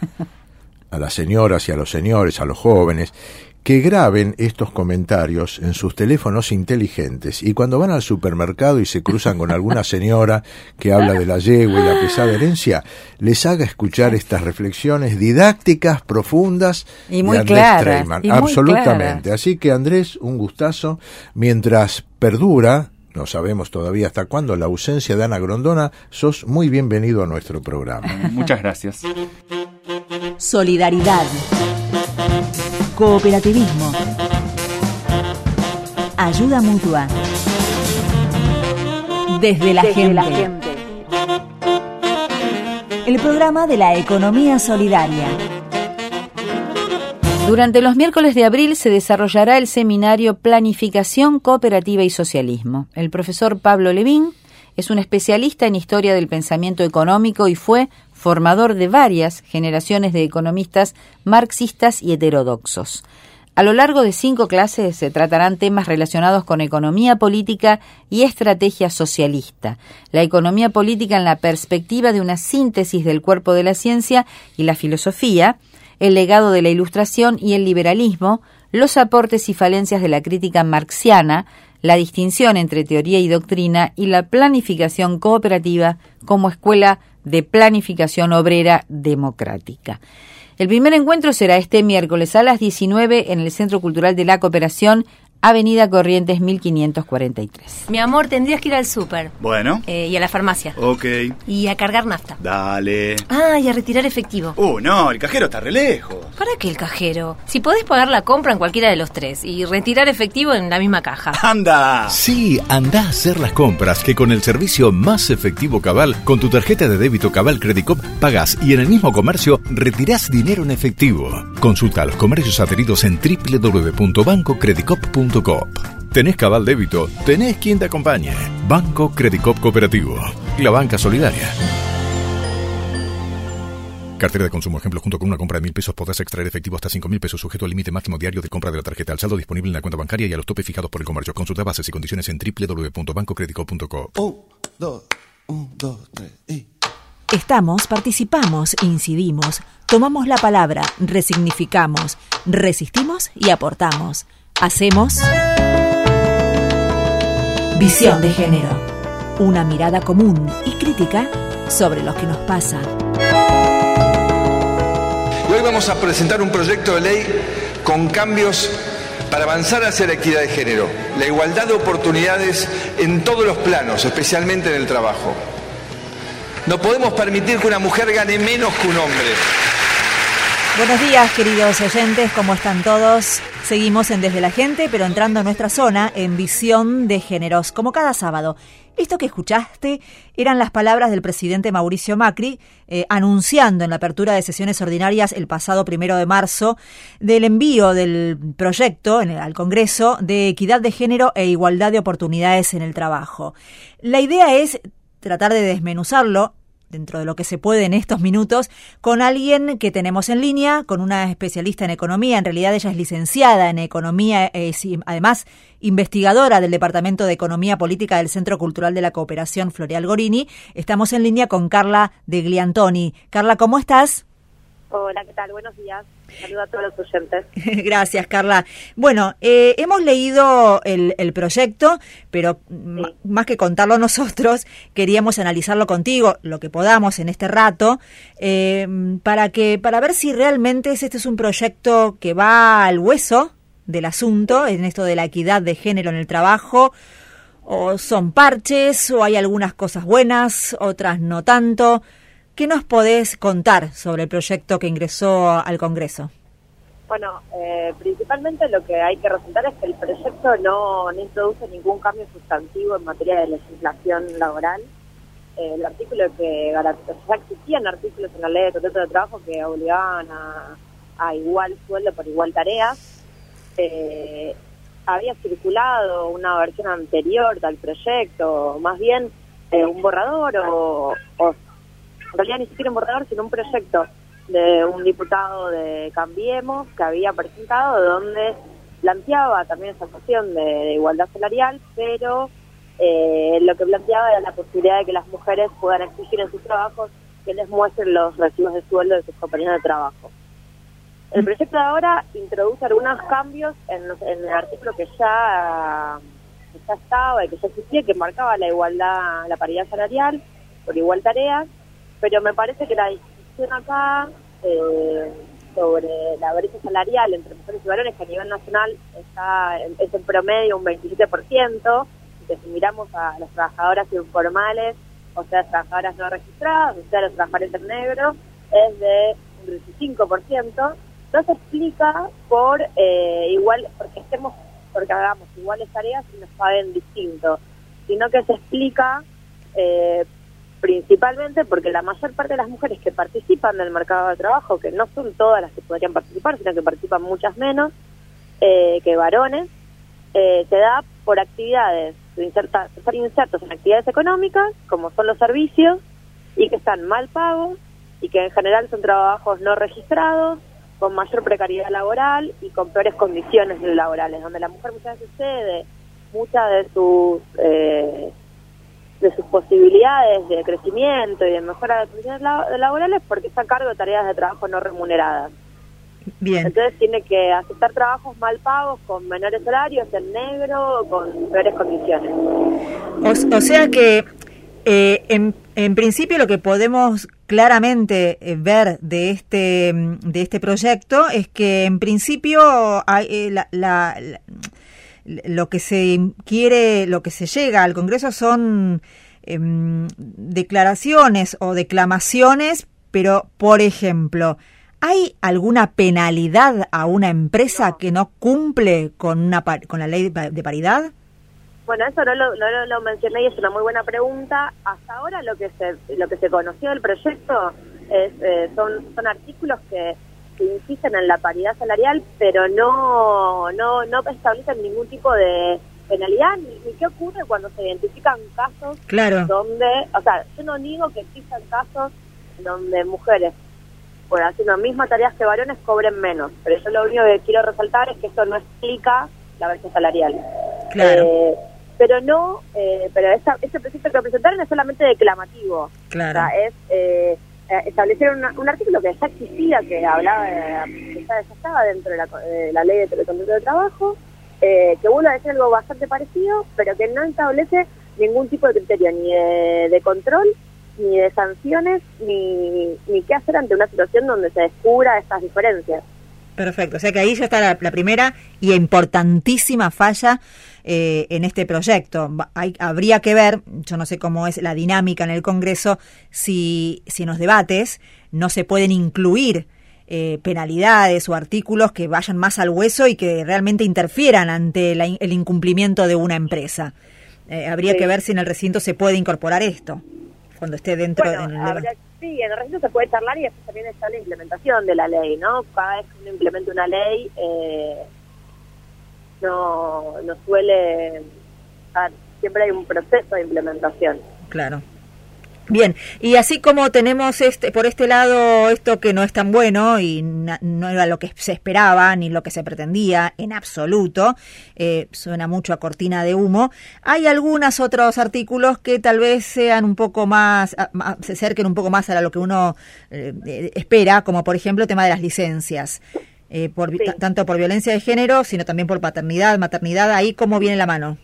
[SPEAKER 3] a las señoras y a los señores, a los jóvenes, que graben estos comentarios en sus teléfonos inteligentes y cuando van al supermercado y se cruzan con alguna señora que habla de la yegua y la pesada herencia, les haga escuchar estas reflexiones didácticas, profundas
[SPEAKER 2] y muy
[SPEAKER 3] de Andrés
[SPEAKER 2] claras,
[SPEAKER 3] Treyman.
[SPEAKER 2] y muy
[SPEAKER 3] Absolutamente.
[SPEAKER 2] claras.
[SPEAKER 3] Así que Andrés, un gustazo. Mientras perdura, no sabemos todavía hasta cuándo, la ausencia de Ana Grondona, sos muy bienvenido a nuestro programa.
[SPEAKER 11] Muchas gracias.
[SPEAKER 1] Solidaridad. Cooperativismo. Ayuda mutua. Desde la gente. El programa de la economía solidaria.
[SPEAKER 2] Durante los miércoles de abril se desarrollará el seminario Planificación Cooperativa y Socialismo. El profesor Pablo Levín es un especialista en historia del pensamiento económico y fue formador de varias generaciones de economistas marxistas y heterodoxos. A lo largo de 5 clases se tratarán temas relacionados con economía política y estrategia socialista, la economía política en la perspectiva de una síntesis del cuerpo de la ciencia y la filosofía, el legado de la Ilustración y el liberalismo, los aportes y falencias de la crítica marxiana, la distinción entre teoría y doctrina y la planificación cooperativa como escuela de planificación obrera democrática. El primer encuentro será este miércoles a las 19 en el Centro Cultural de la Cooperación, Avenida Corrientes 1543.
[SPEAKER 5] Mi amor, tendrías que ir al súper.
[SPEAKER 6] Bueno.
[SPEAKER 5] Y a la farmacia.
[SPEAKER 6] Ok.
[SPEAKER 5] Y a cargar nafta.
[SPEAKER 6] Dale.
[SPEAKER 5] Ah, y a retirar efectivo.
[SPEAKER 6] No, el cajero está re lejos.
[SPEAKER 5] ¿Para qué el cajero? Si podés pagar la compra en cualquiera de los tres y retirar efectivo en la misma caja.
[SPEAKER 6] ¡Anda!
[SPEAKER 7] Sí, anda a hacer las compras, que con el servicio más efectivo Cabal, con tu tarjeta de débito Cabal Credicop, pagás y en el mismo comercio retirás dinero en efectivo. Consulta los comercios adheridos en www.bancocredicop.com. ¿Tenés Cabal Débito? ¿Tenés quien te acompañe? Banco Credicop Cooperativo. La banca solidaria. Cartera de consumo. Ejemplo, junto con una compra de 1.000 pesos podrás extraer efectivo hasta 5.000 pesos sujeto al límite máximo diario de compra de la tarjeta. Al saldo disponible en la cuenta bancaria y a los topes fijados por el comercio. Consulta bases y condiciones en www.bancocredicop.com.
[SPEAKER 8] 1, 2, 3 y...
[SPEAKER 1] Estamos, participamos, incidimos, tomamos la palabra, resignificamos, resistimos y aportamos. Hacemos Visión de Género, una mirada común y crítica sobre lo que nos pasa.
[SPEAKER 12] Y hoy vamos a presentar un proyecto de ley con cambios para avanzar hacia la equidad de género, la igualdad de oportunidades en todos los planos, especialmente en el trabajo. No podemos permitir que una mujer gane menos que un hombre.
[SPEAKER 1] Buenos días, queridos oyentes, ¿cómo están todos? Seguimos en Desde la Gente, pero entrando a nuestra zona en Visión de Géneros, como cada sábado. Esto que escuchaste eran las palabras del presidente Mauricio Macri anunciando en la apertura de sesiones ordinarias el pasado 1 de marzo del envío del proyecto al Congreso de equidad de género e igualdad de oportunidades en el trabajo. La idea es tratar de desmenuzarlo dentro de lo que se puede en estos minutos, con alguien que tenemos en línea, con una especialista en economía. En realidad ella es licenciada en economía, además investigadora del Departamento de Economía Política del Centro Cultural de la Cooperación Floreal Gorini. Estamos en línea con Carla de Gliantoni. Carla, ¿cómo estás?
[SPEAKER 13] Hola, ¿qué tal? Buenos días. Saludos a todos los oyentes.
[SPEAKER 1] Gracias, Carla. Bueno, hemos leído el proyecto, pero sí, más que contarlo nosotros, queríamos analizarlo contigo, lo que podamos en este rato, para ver si realmente este es un proyecto que va al hueso del asunto, en esto de la equidad de género en el trabajo, o son parches, o hay algunas cosas buenas, otras no tanto. ¿Qué nos podés contar sobre el proyecto que ingresó al Congreso?
[SPEAKER 13] Bueno, principalmente lo que hay que resaltar es que el proyecto no introduce ningún cambio sustantivo en materia de legislación laboral. El artículo que garantiza, ya existían artículos en la ley de contrato de trabajo que obligaban a igual sueldo por igual tareas. Había circulado una versión anterior del proyecto, más bien un borrador o en realidad ni siquiera un borrador, sino un proyecto de un diputado de Cambiemos que había presentado, donde planteaba también esa cuestión de igualdad salarial, pero lo que planteaba era la posibilidad de que las mujeres puedan exigir en sus trabajos que les muestren los recibos de sueldo de sus compañeros de trabajo. El proyecto de ahora introduce algunos cambios en el artículo que ya estaba y que ya existía, que marcaba la igualdad, la paridad salarial por igual tareas. Pero me parece que la discusión acá sobre la brecha salarial entre mujeres y varones, que a nivel nacional es en promedio un 27%, y que si miramos a las trabajadoras informales, o sea, las trabajadoras no registradas, o sea, los trabajadores en negro, es de un 35%, no se explica porque hagamos iguales tareas y nos paguen distinto, sino que se explica principalmente porque la mayor parte de las mujeres que participan del mercado de trabajo, que no son todas las que podrían participar, sino que participan muchas menos que varones, se da por actividades, estar insertos en actividades económicas, como son los servicios, y que están mal pagos, y que en general son trabajos no registrados, con mayor precariedad laboral y con peores condiciones laborales, donde la mujer muchas veces cede muchas de sus posibilidades de crecimiento y de mejora de condiciones laborales porque está a cargo de tareas de trabajo no remuneradas.
[SPEAKER 1] Bien.
[SPEAKER 13] Entonces tiene que aceptar trabajos mal pagos, con menores salarios, en negro, con peores condiciones.
[SPEAKER 1] O sea que en principio lo que podemos claramente ver de este proyecto es que en principio hay lo que se quiere, lo que se llega al Congreso son declaraciones o declamaciones, pero, por ejemplo, ¿hay alguna penalidad a una empresa que no cumple con la ley de paridad?
[SPEAKER 13] Bueno, eso no lo mencioné y es una muy buena pregunta. Hasta ahora lo que se conoció del proyecto son artículos que insisten en la paridad salarial, pero no establecen ningún tipo de penalidad ni qué ocurre cuando se identifican casos donde, o sea, yo no niego que existan casos donde mujeres por hacer las mismas tareas que varones cobren menos, pero yo lo único que quiero resaltar es que esto no explica la brecha salarial. Pero este proyecto que presentaron es solamente declamativo. Claro. O sea, es establecieron un artículo que ya existía, que hablaba que ya estaba dentro de la ley de telecontacto de trabajo, que vuelve a decir algo bastante parecido, pero que no establece ningún tipo de criterio, ni de control, ni de sanciones, ni qué hacer ante una situación donde se descubra estas diferencias.
[SPEAKER 1] Perfecto, o sea que ahí ya está la primera y importantísima falla en este proyecto. Habría que ver, yo no sé cómo es la dinámica en el Congreso, si en los debates no se pueden incluir penalidades o artículos que vayan más al hueso y que realmente interfieran ante el incumplimiento de una empresa. Habría que ver si en el recinto se puede incorporar esto, cuando esté dentro del debate.
[SPEAKER 13] Sí, en el recinto se puede charlar y después también está la implementación de la ley, ¿no? Cada vez que uno implementa una ley, no suele... siempre hay un proceso de implementación.
[SPEAKER 1] Claro. Bien, y así como tenemos por este lado esto que no es tan bueno y no era lo que se esperaba ni lo que se pretendía en absoluto, suena mucho a cortina de humo, hay algunos otros artículos que tal vez sean un poco más, se acerquen un poco más a lo que uno espera, como por ejemplo el tema de las licencias, tanto por violencia de género, sino también por paternidad, maternidad. Ahí cómo viene la mano.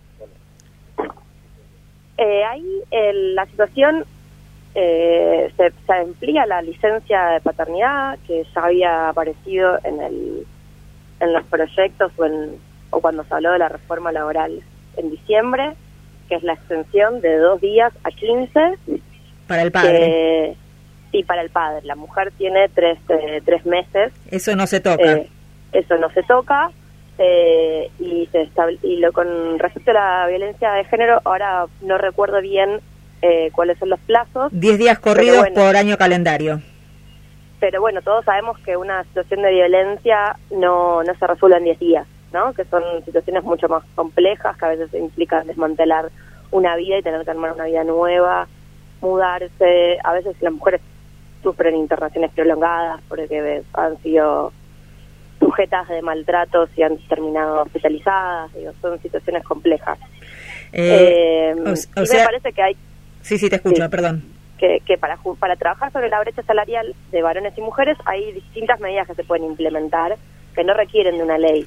[SPEAKER 13] Ahí la situación se amplía la licencia de paternidad que ya había aparecido en los proyectos o cuando se habló de la reforma laboral en diciembre, que es la extensión de 2 días a 15
[SPEAKER 1] para el padre.
[SPEAKER 13] Sí, para el padre. La mujer tiene 3 meses.
[SPEAKER 1] Eso no se toca.
[SPEAKER 13] Eso no se toca. Con respecto a la violencia de género, ahora no recuerdo bien cuáles son los plazos.
[SPEAKER 1] 10 días corridos por año calendario.
[SPEAKER 13] Pero bueno, todos sabemos que una situación de violencia no se resuelve en 10 días, ¿no? Que son situaciones mucho más complejas, que a veces implican desmantelar una vida y tener que armar una vida nueva, mudarse. A veces las mujeres sufren internaciones prolongadas porque han sido sujetas de maltratos y han terminado hospitalizadas. Son situaciones complejas. Me parece que hay...
[SPEAKER 1] Sí, te escucho, perdón.
[SPEAKER 13] Que para trabajar sobre la brecha salarial de varones y mujeres hay distintas medidas que se pueden implementar que no requieren de una ley.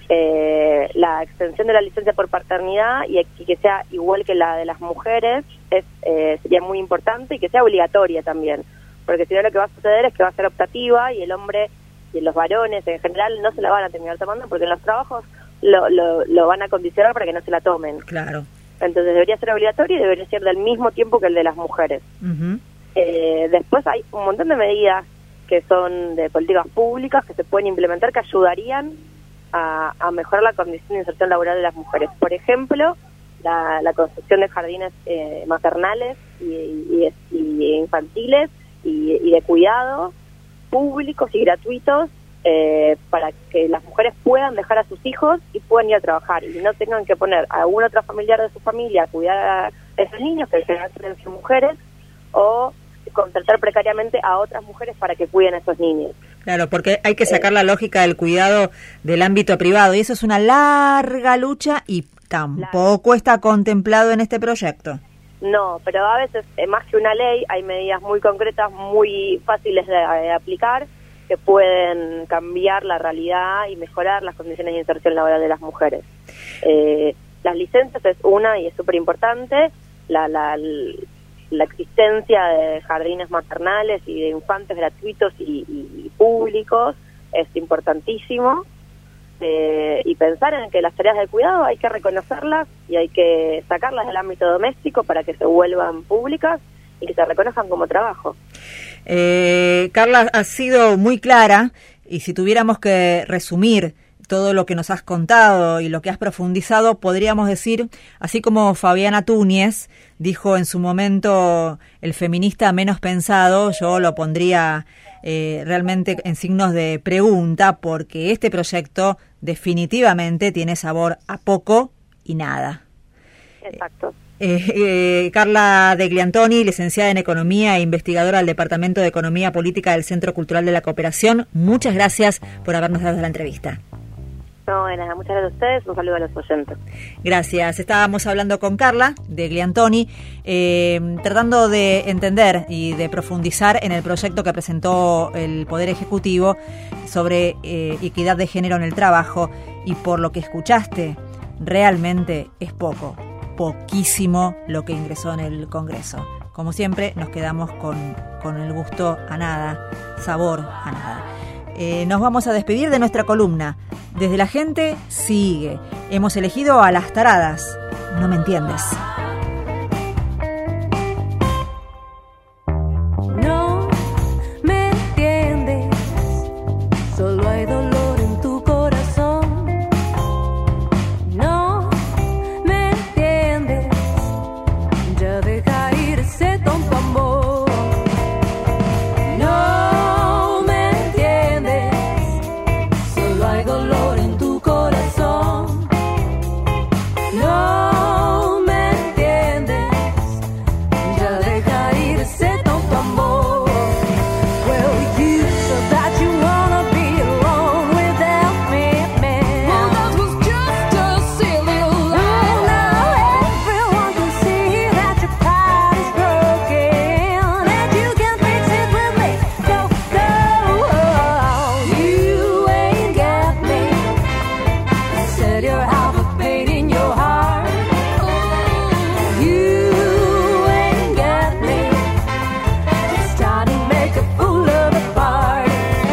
[SPEAKER 13] La extensión de la licencia por paternidad y que sea igual que la de las mujeres sería muy importante, y que sea obligatoria también, porque si no lo que va a suceder es que va a ser optativa y el hombre y los varones en general no se la van a terminar tomando porque en los trabajos lo van a condicionar para que no se la tomen.
[SPEAKER 1] Claro.
[SPEAKER 13] Entonces debería ser obligatorio y debería ser del mismo tiempo que el de las mujeres.
[SPEAKER 1] Uh-huh.
[SPEAKER 13] Después hay un montón de medidas que son de políticas públicas que se pueden implementar que ayudarían a mejorar la condición de inserción laboral de las mujeres. Por ejemplo, la construcción de jardines maternales y infantiles y de cuidado públicos y gratuitos para que las mujeres puedan dejar a sus hijos y puedan ir a trabajar y no tengan que poner a algún otro familiar de su familia a cuidar a esos niños que se suelen ser mujeres, o contratar precariamente a otras mujeres para que cuiden a esos niños.
[SPEAKER 1] Claro, porque hay que sacar la lógica del cuidado del ámbito privado y eso es una larga lucha y tampoco está contemplado en este proyecto.
[SPEAKER 13] No, pero a veces, más que una ley, hay medidas muy concretas, muy fáciles de aplicar, que pueden cambiar la realidad y mejorar las condiciones de inserción laboral de las mujeres. Las licencias es una y es súper importante. La existencia de jardines maternales y de infantes gratuitos y públicos es importantísimo. y pensar en que las tareas de cuidado hay que reconocerlas y hay que sacarlas del ámbito doméstico para que se vuelvan públicas y que se reconozcan como trabajo.
[SPEAKER 1] Carla, has sido muy clara, y si tuviéramos que resumir todo lo que nos has contado y lo que has profundizado, podríamos decir, así como Fabiana Túñez dijo en su momento el feminista menos pensado, yo lo pondría realmente en signos de pregunta, porque este proyecto definitivamente tiene sabor a poco y nada.
[SPEAKER 13] Exacto.
[SPEAKER 1] Carla Degliantoni, licenciada en Economía e investigadora del Departamento de Economía Política del Centro Cultural de la Cooperación, muchas gracias por habernos dado la entrevista.
[SPEAKER 13] No, de nada, muchas gracias a ustedes, un saludo a los oyentes.
[SPEAKER 1] Gracias, estábamos hablando con Carla Degliantoni, tratando de entender y de profundizar en el proyecto que presentó el Poder Ejecutivo sobre equidad de género en el trabajo, y por lo que escuchaste, realmente es poquísimo lo que ingresó en el Congreso. Como siempre, nos quedamos con el gusto a nada, sabor a nada. Nos vamos a despedir de nuestra columna. Desde la gente sigue. Hemos elegido a las taradas. No me entiendes.
[SPEAKER 14] No me entiendes. Solo hay dolor en tu corazón. No me entiendes. Ya deja ir ese tonto amor. No me entiendes. Solo hay dolor en tu corazón. No me entiendes. Ya deja ir ese tonto amor. Well, you said that you wanna be alone without me, man. Well, that was just a silly lie. Now everyone can see that your pride is broken, and you can fix it with me. No, no, you ain't got me. You said you have a pain in your heart. You ain't got me. Just trying to make a fool of the party.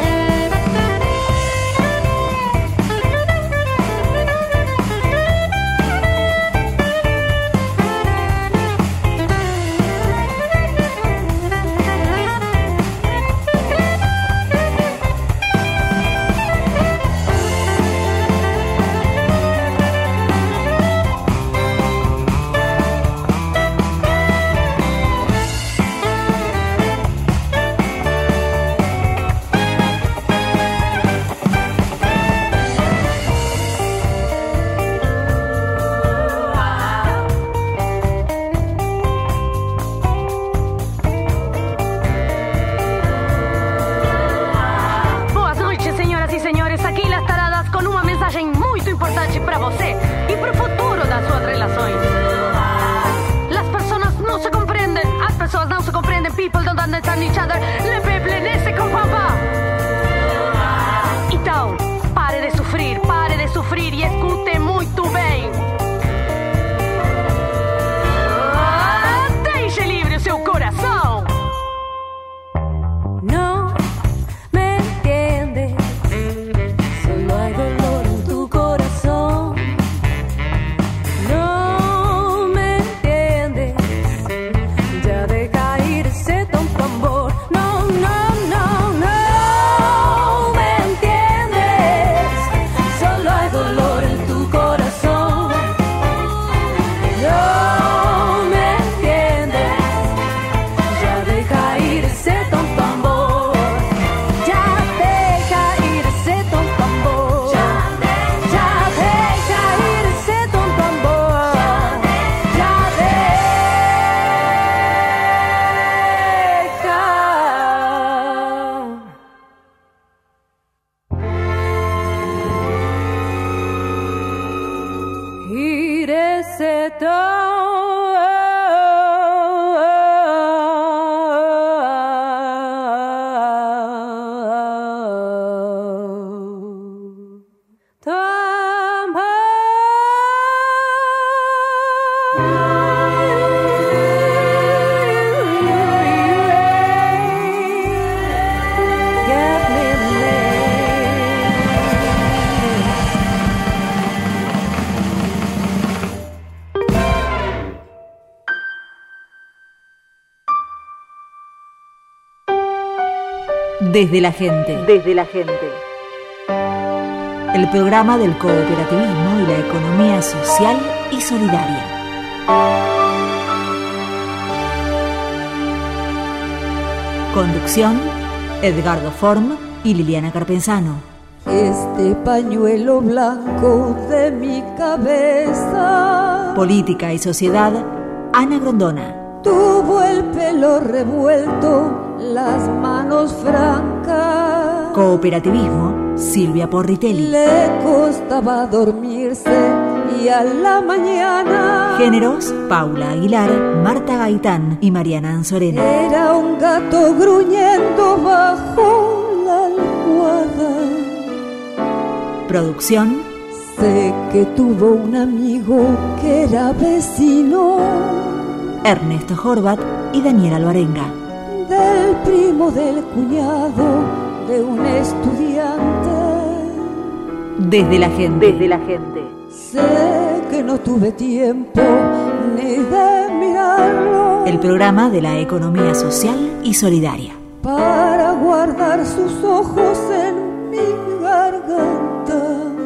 [SPEAKER 15] Boas noites, senhoras e senhores. Aqui Las Taradas com uma mensagem muito importante para você e para o futuro das suas relações. Las personas não se compreendem, as pessoas não se compreendem. People don't understand each other. Le peuple ne se comprend pas. Então, pare de sofrer e escute muito bem. Deixe livre o seu coração.
[SPEAKER 14] No me entiendes. Solo hay dolor en tu corazón. No me entiendes. Ya deja ir ese tonto amor. No, no, no, no me entiendes. Solo hay dolor en tu corazón. No me entiendes. Ya deja ir ese tonto amor. Ya deja ir ese tonto amor. Ya deja ir ese tonto amor. Ya deja ir ese
[SPEAKER 1] Desde la gente. Desde la gente. El programa del cooperativismo y la economía social y solidaria. Conducción: Edgardo Form y Liliana Carpenzano.
[SPEAKER 14] Este pañuelo blanco de mi cabeza.
[SPEAKER 1] Política y sociedad: Ana Grondona.
[SPEAKER 14] Tuvo el pelo revuelto, las manos francas.
[SPEAKER 1] Cooperativismo: Silvia Porritelli.
[SPEAKER 14] Le costaba dormirse y a la mañana.
[SPEAKER 1] Géneros: Paula Aguilar, Marta Gaitán y Mariana Anzorena.
[SPEAKER 14] Era un gato gruñendo bajo la almohada.
[SPEAKER 1] Producción:
[SPEAKER 14] Sé que tuvo un amigo que era vecino.
[SPEAKER 1] Ernesto Horvat y Daniela Alvarenga.
[SPEAKER 14] Del primo del cuñado de un estudiante.
[SPEAKER 1] Desde la gente. Desde la gente.
[SPEAKER 14] Sé que no tuve tiempo ni de mirarlo.
[SPEAKER 1] El programa de la economía social y solidaria.
[SPEAKER 14] Para guardar sus ojos en mi garganta.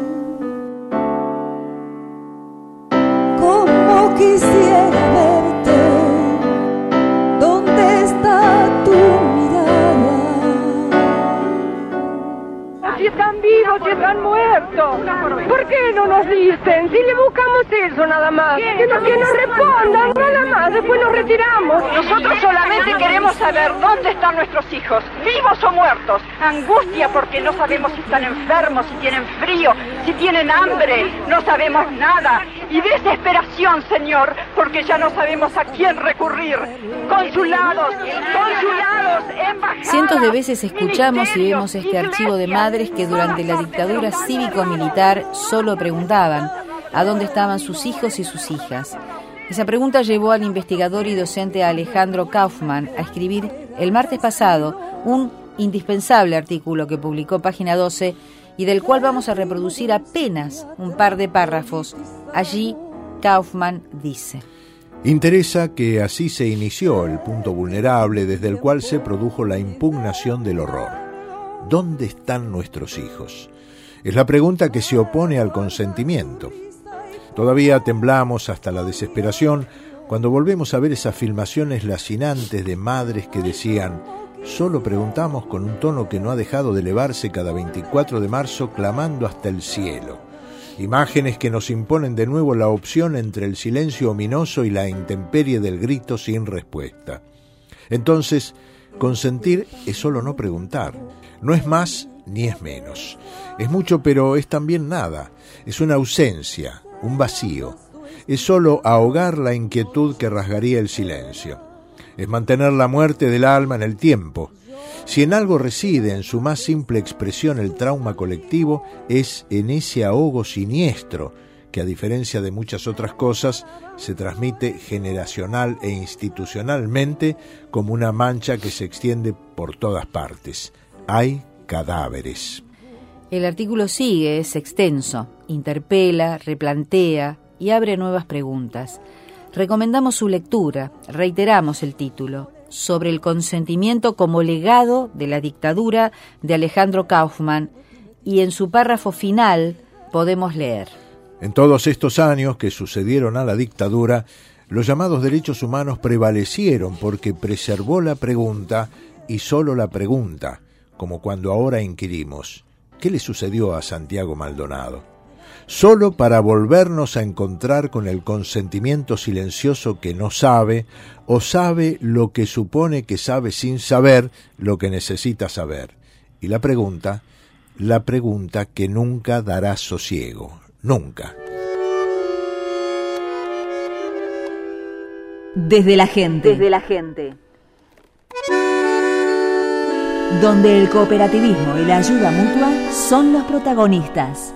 [SPEAKER 14] Como quisiera verte. ¿Dónde está tu mirada?
[SPEAKER 16] Si están vivos, si están muertos. ¿Por qué no nos dicen? Si le buscamos eso nada más. Que nos respondan, nada más. Después nos retiramos.
[SPEAKER 17] Nosotros solamente queremos saber dónde están nuestros hijos, vivos o muertos. Angustia porque no sabemos si están enfermos, si tienen frío, si tienen hambre. No sabemos nada. Y desesperación, Señor, porque ya no sabemos a quién recurrir. Consulados, embajadas.
[SPEAKER 2] Cientos de veces escuchamos y vemos este archivo de madres que durante la dictadura cívico-militar solo preguntaban a dónde estaban sus hijos y sus hijas. Esa pregunta llevó al investigador y docente Alejandro Kaufman a escribir el martes pasado un indispensable artículo que publicó Página 12 y del cual vamos a reproducir apenas un par de párrafos. Allí, Kaufman dice:
[SPEAKER 3] Interesa que así se inició el punto vulnerable desde el cual se produjo la impugnación del horror. ¿Dónde están nuestros hijos? Es la pregunta que se opone al consentimiento. Todavía temblamos hasta la desesperación cuando volvemos a ver esas filmaciones lacinantes de madres que decían: solo preguntamos, con un tono que no ha dejado de elevarse cada 24 de marzo, clamando hasta el cielo. Imágenes que nos imponen de nuevo la opción entre el silencio ominoso y la intemperie del grito sin respuesta. Entonces, consentir es solo no preguntar. No es más ni es menos. Es mucho, pero es también nada. Es una ausencia, un vacío. Es solo ahogar la inquietud que rasgaría el silencio. Es mantener la muerte del alma en el tiempo. Si en algo reside en su más simple expresión el trauma colectivo, es en ese ahogo siniestro que, a diferencia de muchas otras cosas, se transmite generacional e institucionalmente como una mancha que se extiende por todas partes. Hay cadáveres.
[SPEAKER 2] El artículo sigue, es extenso, interpela, replantea y abre nuevas preguntas. Recomendamos su lectura, reiteramos el título: Sobre el consentimiento como legado de la dictadura, de Alejandro Kaufman, y en su párrafo final podemos leer:
[SPEAKER 3] En todos estos años que sucedieron a la dictadura, los llamados derechos humanos prevalecieron porque preservó la pregunta y solo la pregunta, como cuando ahora inquirimos: ¿qué le sucedió a Santiago Maldonado? Solo para volvernos a encontrar con el consentimiento silencioso que no sabe, o sabe lo que supone que sabe sin saber lo que necesita saber. Y la pregunta que nunca dará sosiego, nunca.
[SPEAKER 1] Desde la gente. Desde la gente. Donde el cooperativismo y la ayuda mutua son los protagonistas.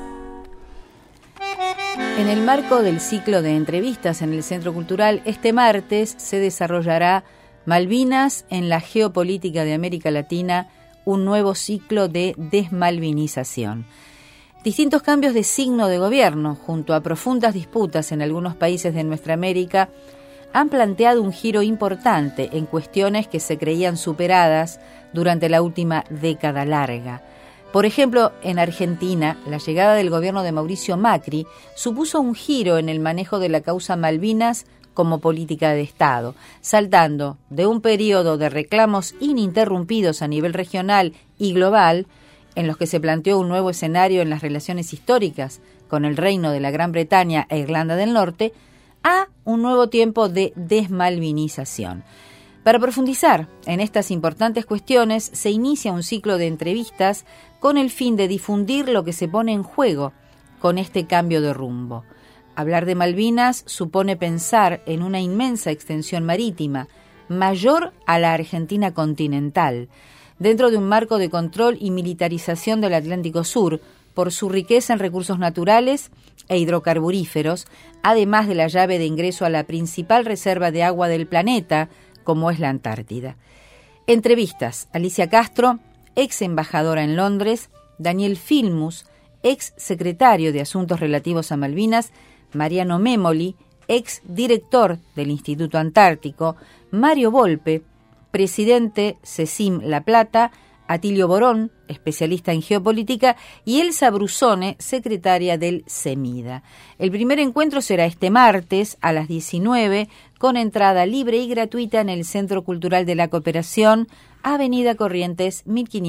[SPEAKER 2] En el marco del ciclo de entrevistas en el Centro Cultural, este martes se desarrollará Malvinas en la geopolítica de América Latina, un nuevo ciclo de desmalvinización. Distintos cambios de signo de gobierno, junto a profundas disputas en algunos países de nuestra América, han planteado un giro importante en cuestiones que se creían superadas durante la última década larga. Por ejemplo, en Argentina, la llegada del gobierno de Mauricio Macri supuso un giro en el manejo de la causa Malvinas como política de Estado, saltando de un periodo de reclamos ininterrumpidos a nivel regional y global, en los que se planteó un nuevo escenario en las relaciones históricas con el Reino de la Gran Bretaña e Irlanda del Norte, a un nuevo tiempo de desmalvinización. Para profundizar en estas importantes cuestiones, se inicia un ciclo de entrevistas con el fin de difundir lo que se pone en juego con este cambio de rumbo. Hablar de Malvinas supone pensar en una inmensa extensión marítima, mayor a la Argentina continental, dentro de un marco de control y militarización del Atlántico Sur, por su riqueza en recursos naturales e hidrocarburíferos, además de la llave de ingreso a la principal reserva de agua del planeta, como es la Antártida. Entrevistas: Alicia Castro, ex embajadora en Londres; Daniel Filmus, ex secretario de Asuntos Relativos a Malvinas; Mariano Memoli, ex director del Instituto Antártico; Mario Volpe, presidente CECIM La Plata; Atilio Borón, especialista en geopolítica, y Elsa Brusone, secretaria del CEMIDA. El primer encuentro será este martes a las 19, con entrada libre y gratuita en el Centro Cultural de la Cooperación, Avenida Corrientes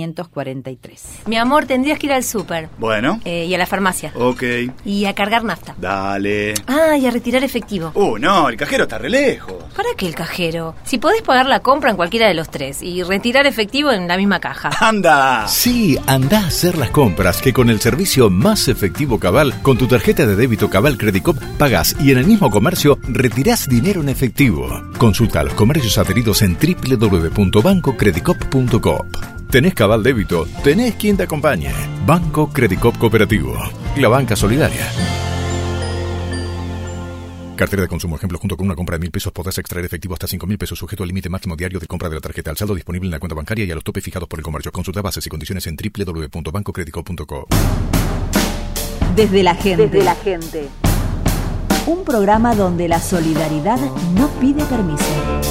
[SPEAKER 2] 1543.
[SPEAKER 5] Mi amor, tendrías que ir al súper.
[SPEAKER 6] Bueno.
[SPEAKER 5] Y a la farmacia.
[SPEAKER 6] Ok.
[SPEAKER 5] Y a cargar nafta.
[SPEAKER 6] Dale.
[SPEAKER 5] Ah, y a retirar efectivo.
[SPEAKER 6] No, el cajero está re lejos.
[SPEAKER 5] ¿Para qué el cajero? Si podés pagar la compra en cualquiera de los tres y retirar efectivo en la misma caja.
[SPEAKER 6] ¡Anda!
[SPEAKER 7] Sí, anda a hacer las compras, que con el servicio más efectivo Cabal, con tu tarjeta de débito Cabal Credit Cop, pagás y en el mismo comercio retirás dinero en efectivo. Consulta a los comercios adheridos en www.bancocreditcop.coop. ¿Tenés Cabal Débito? ¿Tenés quien te acompañe? Banco Credit Cop Cooperativo, la banca solidaria. Cartera de consumo. Ejemplo: junto con una compra de 1.000 pesos podrás extraer efectivo hasta 5.000 pesos, sujeto al límite máximo diario de compra de la tarjeta, al saldo disponible en la cuenta bancaria y a los topes fijados por el comercio. Consulta bases y condiciones en www.bancocreditcop.coop.
[SPEAKER 1] Desde la gente. Un programa donde la solidaridad no pide permiso.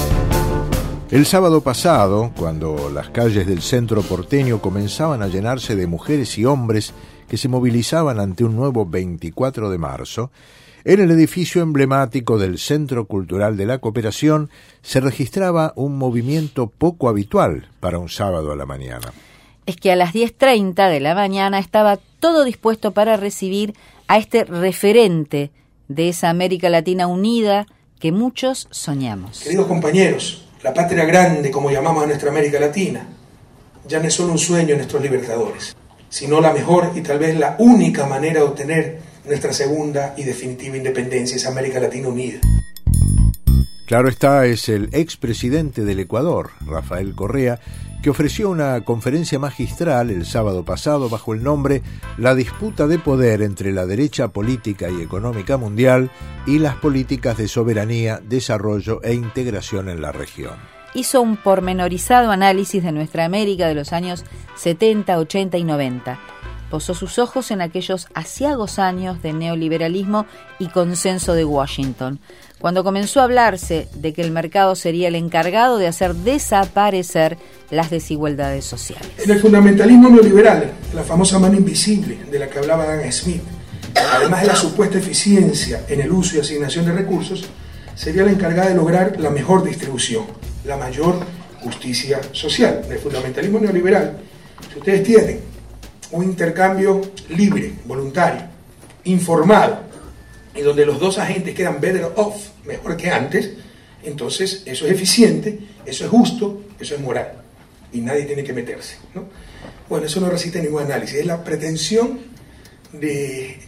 [SPEAKER 3] El sábado pasado, cuando las calles del centro porteño comenzaban a llenarse de mujeres y hombres que se movilizaban ante un nuevo 24 de marzo, en el edificio emblemático del Centro Cultural de la Cooperación se registraba un movimiento poco habitual para un sábado a la mañana.
[SPEAKER 2] Es que a las 10:30 de la mañana estaba todo dispuesto para recibir a este referente de esa América Latina unida que muchos soñamos.
[SPEAKER 18] Queridos compañeros, la patria grande, como llamamos a nuestra América Latina, ya no es solo un sueño de nuestros libertadores, sino la mejor y tal vez la única manera de obtener nuestra segunda y definitiva independencia, es América Latina unida.
[SPEAKER 3] Claro está, es el expresidente del Ecuador, Rafael Correa, que ofreció una conferencia magistral el sábado pasado bajo el nombre La disputa de poder entre la derecha política y económica mundial y las políticas de soberanía, desarrollo e integración en la región.
[SPEAKER 2] Hizo un pormenorizado análisis de nuestra América de los años 70, 80 y 90. Posó sus ojos en aquellos aciagos años de neoliberalismo y consenso de Washington, cuando comenzó a hablarse de que el mercado sería el encargado de hacer desaparecer las desigualdades sociales.
[SPEAKER 18] En el fundamentalismo neoliberal, la famosa mano invisible de la que hablaba Adam Smith, además de la supuesta eficiencia en el uso y asignación de recursos, sería la encargada de lograr la mejor distribución, la mayor justicia social. En el fundamentalismo neoliberal, si ustedes tienen un intercambio libre, voluntario, informado, y donde los dos agentes quedan better off, mejor que antes, entonces eso es eficiente, eso es justo, eso es moral, y nadie tiene que meterse, ¿no? Bueno, eso no resiste ningún análisis, es la pretensión de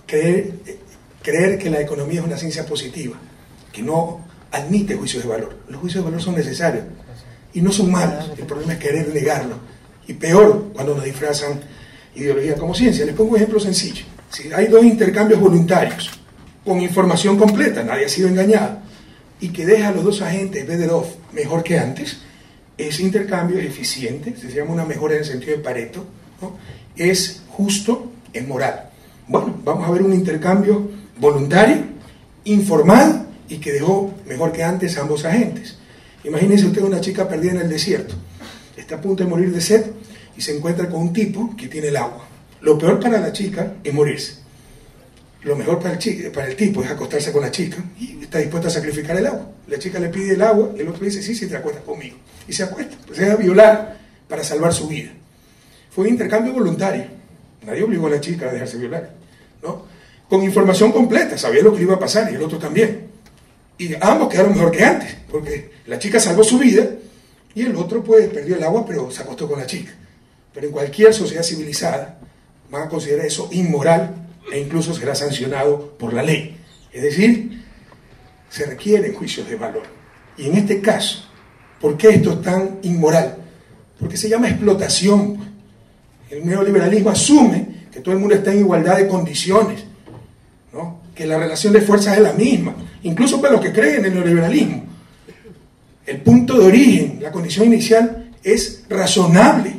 [SPEAKER 18] creer que la economía es una ciencia positiva, que no admite juicios de valor. Los juicios de valor son necesarios y no son malos, el problema es querer negarlo, y peor cuando nos disfrazan ideología como ciencia. Les pongo un ejemplo sencillo. Si hay dos intercambios voluntarios con información completa, nadie ha sido engañado, y que deja a los dos agentes better off, mejor que antes, ese intercambio es eficiente, se llama una mejora en el sentido de Pareto, ¿no? Es justo, es moral. Bueno, vamos a ver un intercambio voluntario, informal y que dejó mejor que antes a ambos agentes. Imagínense usted una chica perdida en el desierto, está a punto de morir de sed y se encuentra con un tipo que tiene el agua. Lo peor para la chica es morirse. Lo mejor para el tipo es acostarse con la chica y está dispuesto a sacrificar el agua. La chica le pide el agua y el otro le dice, sí, te acuestas conmigo. Y se acuesta, pues se deja violar para salvar su vida. Fue un intercambio voluntario. Nadie obligó a la chica a dejarse violar, ¿no? Con información completa, sabía lo que le iba a pasar y el otro también. Y ambos quedaron mejor que antes, porque la chica salvó su vida y el otro pues perdió el agua, pero se acostó con la chica. Pero en cualquier sociedad civilizada van a considerar eso inmoral e incluso será sancionado por la ley. Es decir, se requieren juicios de valor. Y en este caso, ¿por qué esto es tan inmoral? Porque se llama explotación. El neoliberalismo asume que todo el mundo está en igualdad de condiciones, ¿no? Que la relación de fuerzas es la misma, incluso para los que creen en el neoliberalismo. El punto de origen, la condición inicial, es razonable.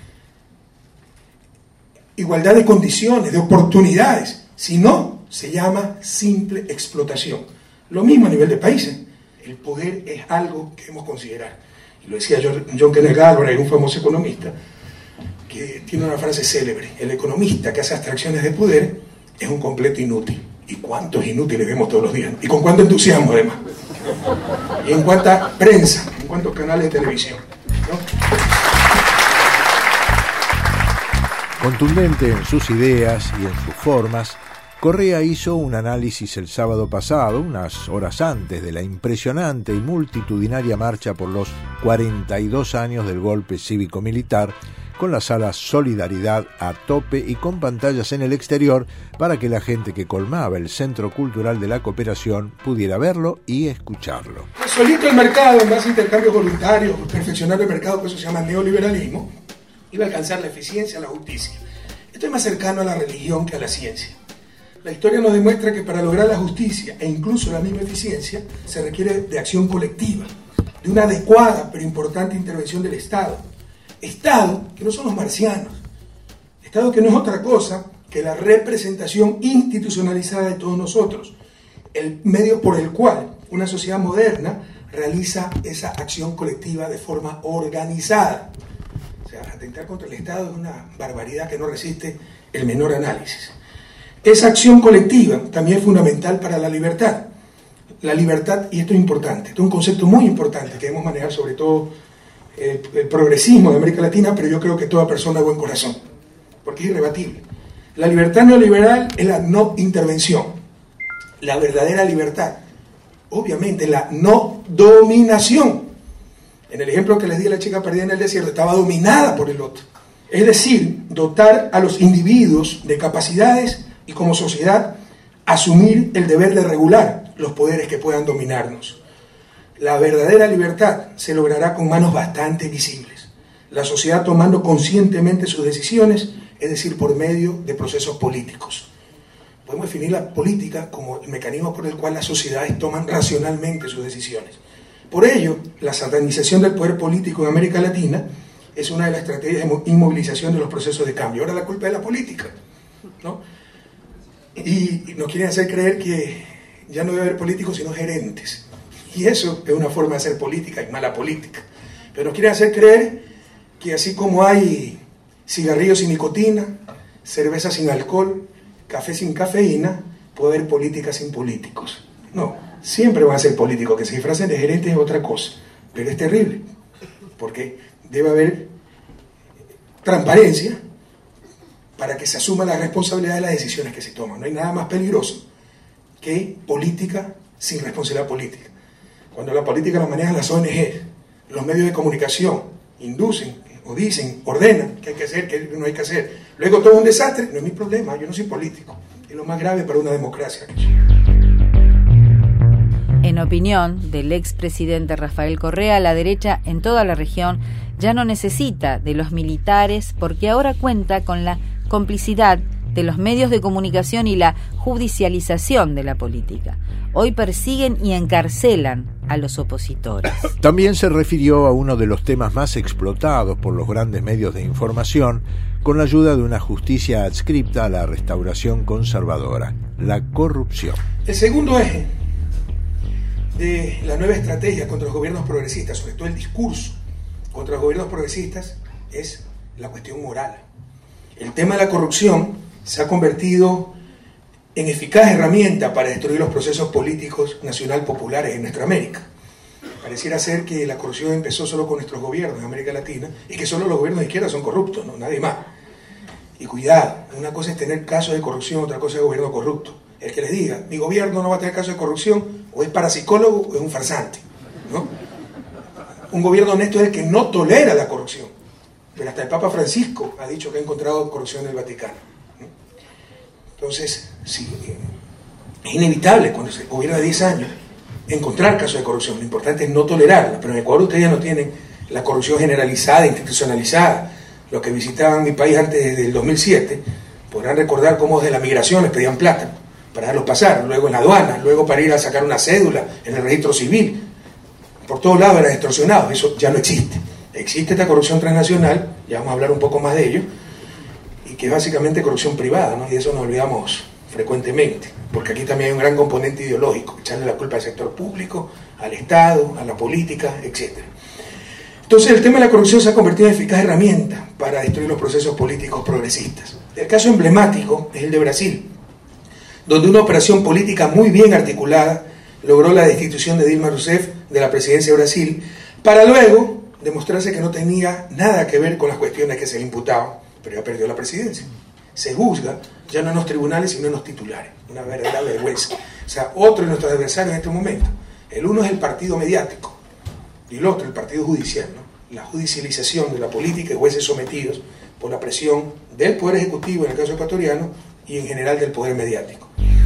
[SPEAKER 18] Igualdad de condiciones, de oportunidades. Si no, se llama simple explotación. Lo mismo a nivel de países. El poder es algo que debemos considerar. Y lo decía John Kenneth Galbraith, un famoso economista, que tiene una frase célebre: el economista que hace abstracciones de poder es un completo inútil. ¿Y cuántos inútiles vemos todos los días? Y con cuánto entusiasmo además. Y en cuánta prensa, en cuántos canales de televisión, ¿no?
[SPEAKER 3] Contundente en sus ideas y en sus formas, Correa hizo un análisis el sábado pasado, unas horas antes de la impresionante y multitudinaria marcha por los 42 años del golpe cívico-militar, con la sala Solidaridad a tope y con pantallas en el exterior para que la gente que colmaba el Centro Cultural de la Cooperación pudiera verlo y escucharlo.
[SPEAKER 18] Solito el mercado, en base a intercambios voluntarios, perfeccionar el mercado, que eso se llama neoliberalismo, iba a alcanzar la eficiencia, la justicia. Esto es más cercano a la religión que a la ciencia. La historia nos demuestra que para lograr la justicia e incluso la misma eficiencia se requiere de acción colectiva, de una adecuada pero importante intervención del Estado. Estado que no son los marcianos, Estado que no es otra cosa que la representación institucionalizada de todos nosotros, el medio por el cual una sociedad moderna realiza esa acción colectiva de forma organizada. O sea, atentar contra el Estado es una barbaridad que no resiste el menor análisis. Esa acción colectiva también es fundamental para la libertad. La libertad, y esto es importante, esto es un concepto muy importante que debemos manejar, sobre todo el progresismo de América Latina, pero yo creo que toda persona de buen corazón, porque es irrebatible. La libertad neoliberal es la no intervención. La verdadera libertad, obviamente, la no dominación. En el ejemplo que les di a la chica perdida en el desierto, estaba dominada por el otro. Es decir, dotar a los individuos de capacidades y como sociedad asumir el deber de regular los poderes que puedan dominarnos. La verdadera libertad se logrará con manos bastante visibles. La sociedad tomando conscientemente sus decisiones, es decir, por medio de procesos políticos. Podemos definir la política como el mecanismo por el cual las sociedades toman racionalmente sus decisiones. Por ello, la satanización del poder político en América Latina es una de las estrategias de inmovilización de los procesos de cambio. Ahora la culpa es de la política, ¿no? Y nos quieren hacer creer que ya no debe haber políticos sino gerentes. Y eso es una forma de hacer política y mala política. Pero nos quieren hacer creer que así como hay cigarrillos sin nicotina, cerveza sin alcohol, café sin cafeína, puede haber política sin políticos. No, siempre van a ser políticos. Que se disfracen de gerentes es otra cosa. Pero es terrible, porque debe haber transparencia para que se asuma la responsabilidad de las decisiones que se toman. No hay nada más peligroso que política sin responsabilidad política. Cuando la política la manejan las ONG, los medios de comunicación, inducen o dicen, ordenan qué hay que hacer, qué no hay que hacer. Luego todo un desastre, no es mi problema, yo no soy político. Es lo más grave para una democracia.
[SPEAKER 2] En opinión del expresidente Rafael Correa, la derecha en toda la región ya no necesita de los militares porque ahora cuenta con la complicidad de los medios de comunicación y la judicialización de la política. Hoy persiguen y encarcelan a los opositores.
[SPEAKER 3] También se refirió a uno de los temas más explotados por los grandes medios de información, con la ayuda de una justicia adscripta a la restauración conservadora, la corrupción.
[SPEAKER 18] El segundo eje de la nueva estrategia contra los gobiernos progresistas, sobre todo el discurso contra los gobiernos progresistas, es la cuestión moral. El tema de la corrupción se ha convertido en eficaz herramienta para destruir los procesos políticos nacional populares en nuestra América. Pareciera ser que la corrupción empezó solo con nuestros gobiernos en América Latina y que solo los gobiernos de izquierda son corruptos, no, nadie más. Y cuidado, una cosa es tener casos de corrupción, otra cosa es gobierno corrupto. El que les diga, mi gobierno no va a tener casos de corrupción, o es parapsicólogo o es un farsante, ¿no? Un gobierno honesto es el que no tolera la corrupción. Pero hasta el Papa Francisco ha dicho que ha encontrado corrupción en el Vaticano, ¿no? Entonces, sí, es inevitable cuando se gobierna 10 años encontrar casos de corrupción. Lo importante es no tolerarla. Pero en Ecuador ustedes ya no tienen la corrupción generalizada, institucionalizada. Los que visitaban mi país antes del 2007 podrán recordar cómo desde la migración les pedían plata para dejarlos pasar, luego en la aduana, luego para ir a sacar una cédula en el registro civil. Por todos lados eran extorsionados. Eso ya no existe. Existe esta corrupción transnacional, ya vamos a hablar un poco más de ello, y que es básicamente corrupción privada, ¿no? Y de eso nos olvidamos frecuentemente, porque aquí también hay un gran componente ideológico, echarle la culpa al sector público, al Estado, a la política, etc. Entonces el tema de la corrupción se ha convertido en eficaz herramienta para destruir los procesos políticos progresistas. El caso emblemático es el de Brasil, donde una operación política muy bien articulada logró la destitución de Dilma Rousseff de la presidencia de Brasil, para luego demostrarse que no tenía nada que ver con las cuestiones que se le imputaban, pero ya perdió la presidencia. Se juzga ya no en los tribunales, sino en los titulares. Una verdadera vergüenza. O sea, otro de nuestros adversarios en este momento. El uno es el partido mediático y el otro el partido judicial, ¿no? La judicialización de la política y jueces sometidos por la presión del Poder Ejecutivo, en el caso ecuatoriano, y en general del Poder Mediático.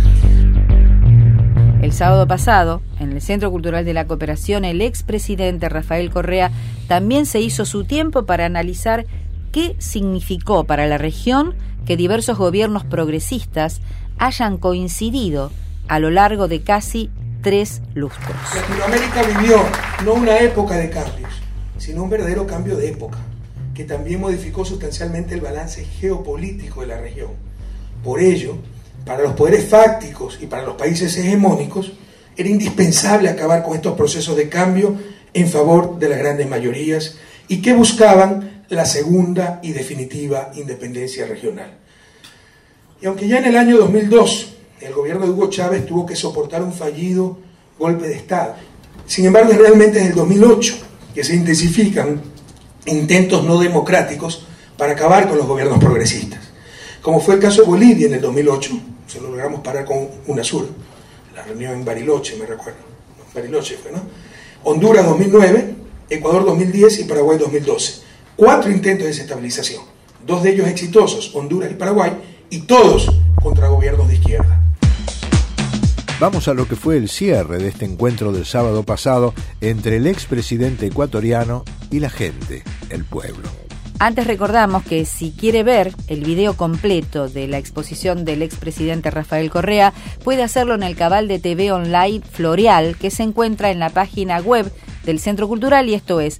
[SPEAKER 2] El sábado pasado, en el Centro Cultural de la Cooperación, el expresidente Rafael Correa también se hizo su tiempo para analizar qué significó para la región que diversos gobiernos progresistas hayan coincidido a lo largo de casi 3 lustros.
[SPEAKER 18] Latinoamérica vivió no una época de cambios, sino un verdadero cambio de época, que también modificó sustancialmente el balance geopolítico de la región. Por ello, para los poderes fácticos y para los países hegemónicos, era indispensable acabar con estos procesos de cambio en favor de las grandes mayorías y que buscaban la segunda y definitiva independencia regional. Y aunque ya en el año 2002 el gobierno de Hugo Chávez tuvo que soportar un fallido golpe de Estado, sin embargo es realmente desde el 2008 que se intensifican intentos no democráticos para acabar con los gobiernos progresistas, como fue el caso de Bolivia en el 2008, se lo logramos parar con UNASUR, la reunión en Bariloche, me recuerdo, Bariloche fue, ¿no? Honduras 2009, Ecuador 2010 y Paraguay 2012. 4 intentos de desestabilización, 2 de ellos exitosos, Honduras y Paraguay, y todos contra gobiernos de izquierda.
[SPEAKER 3] Vamos a lo que fue el cierre de este encuentro del sábado pasado entre el expresidente ecuatoriano y la gente, el pueblo.
[SPEAKER 2] Antes recordamos que si quiere ver el video completo de la exposición del expresidente Rafael Correa, puede hacerlo en el canal de TV online Floreal, que se encuentra en la página web del Centro Cultural, y esto es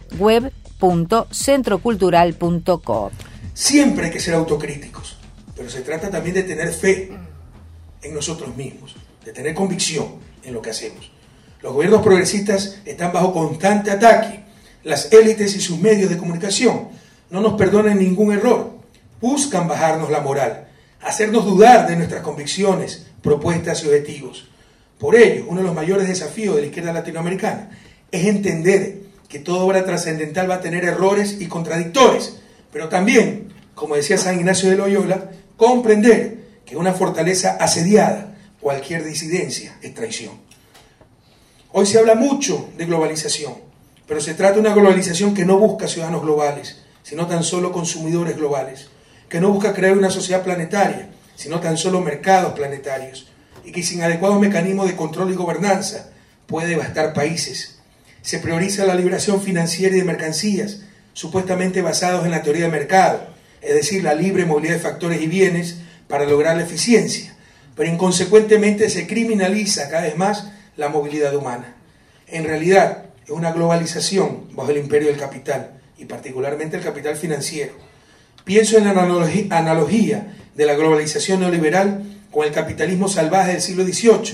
[SPEAKER 2] web.centrocultural.com.
[SPEAKER 18] Siempre hay que ser autocríticos, pero se trata también de tener fe en nosotros mismos, de tener convicción en lo que hacemos. Los gobiernos progresistas están bajo constante ataque. Las élites y sus medios de comunicación no nos perdonan ningún error. Buscan bajarnos la moral, hacernos dudar de nuestras convicciones, propuestas y objetivos. Por ello, uno de los mayores desafíos de la izquierda latinoamericana es entender que toda obra trascendental va a tener errores y contradictores, pero también, como decía San Ignacio de Loyola, comprender que una fortaleza asediada, cualquier disidencia, es traición. Hoy se habla mucho de globalización, pero se trata de una globalización que no busca ciudadanos globales, sino tan solo consumidores globales, que no busca crear una sociedad planetaria, sino tan solo mercados planetarios, y que sin adecuados mecanismos de control y gobernanza puede devastar países. Se prioriza la liberación financiera y de mercancías, supuestamente basados en la teoría de mercado, es decir, la libre movilidad de factores y bienes para lograr la eficiencia, pero inconsecuentemente se criminaliza cada vez más la movilidad humana. En realidad, es una globalización bajo el imperio del capital, y particularmente el capital financiero. Pienso en la analogía de la globalización neoliberal con el capitalismo salvaje del siglo XVIII,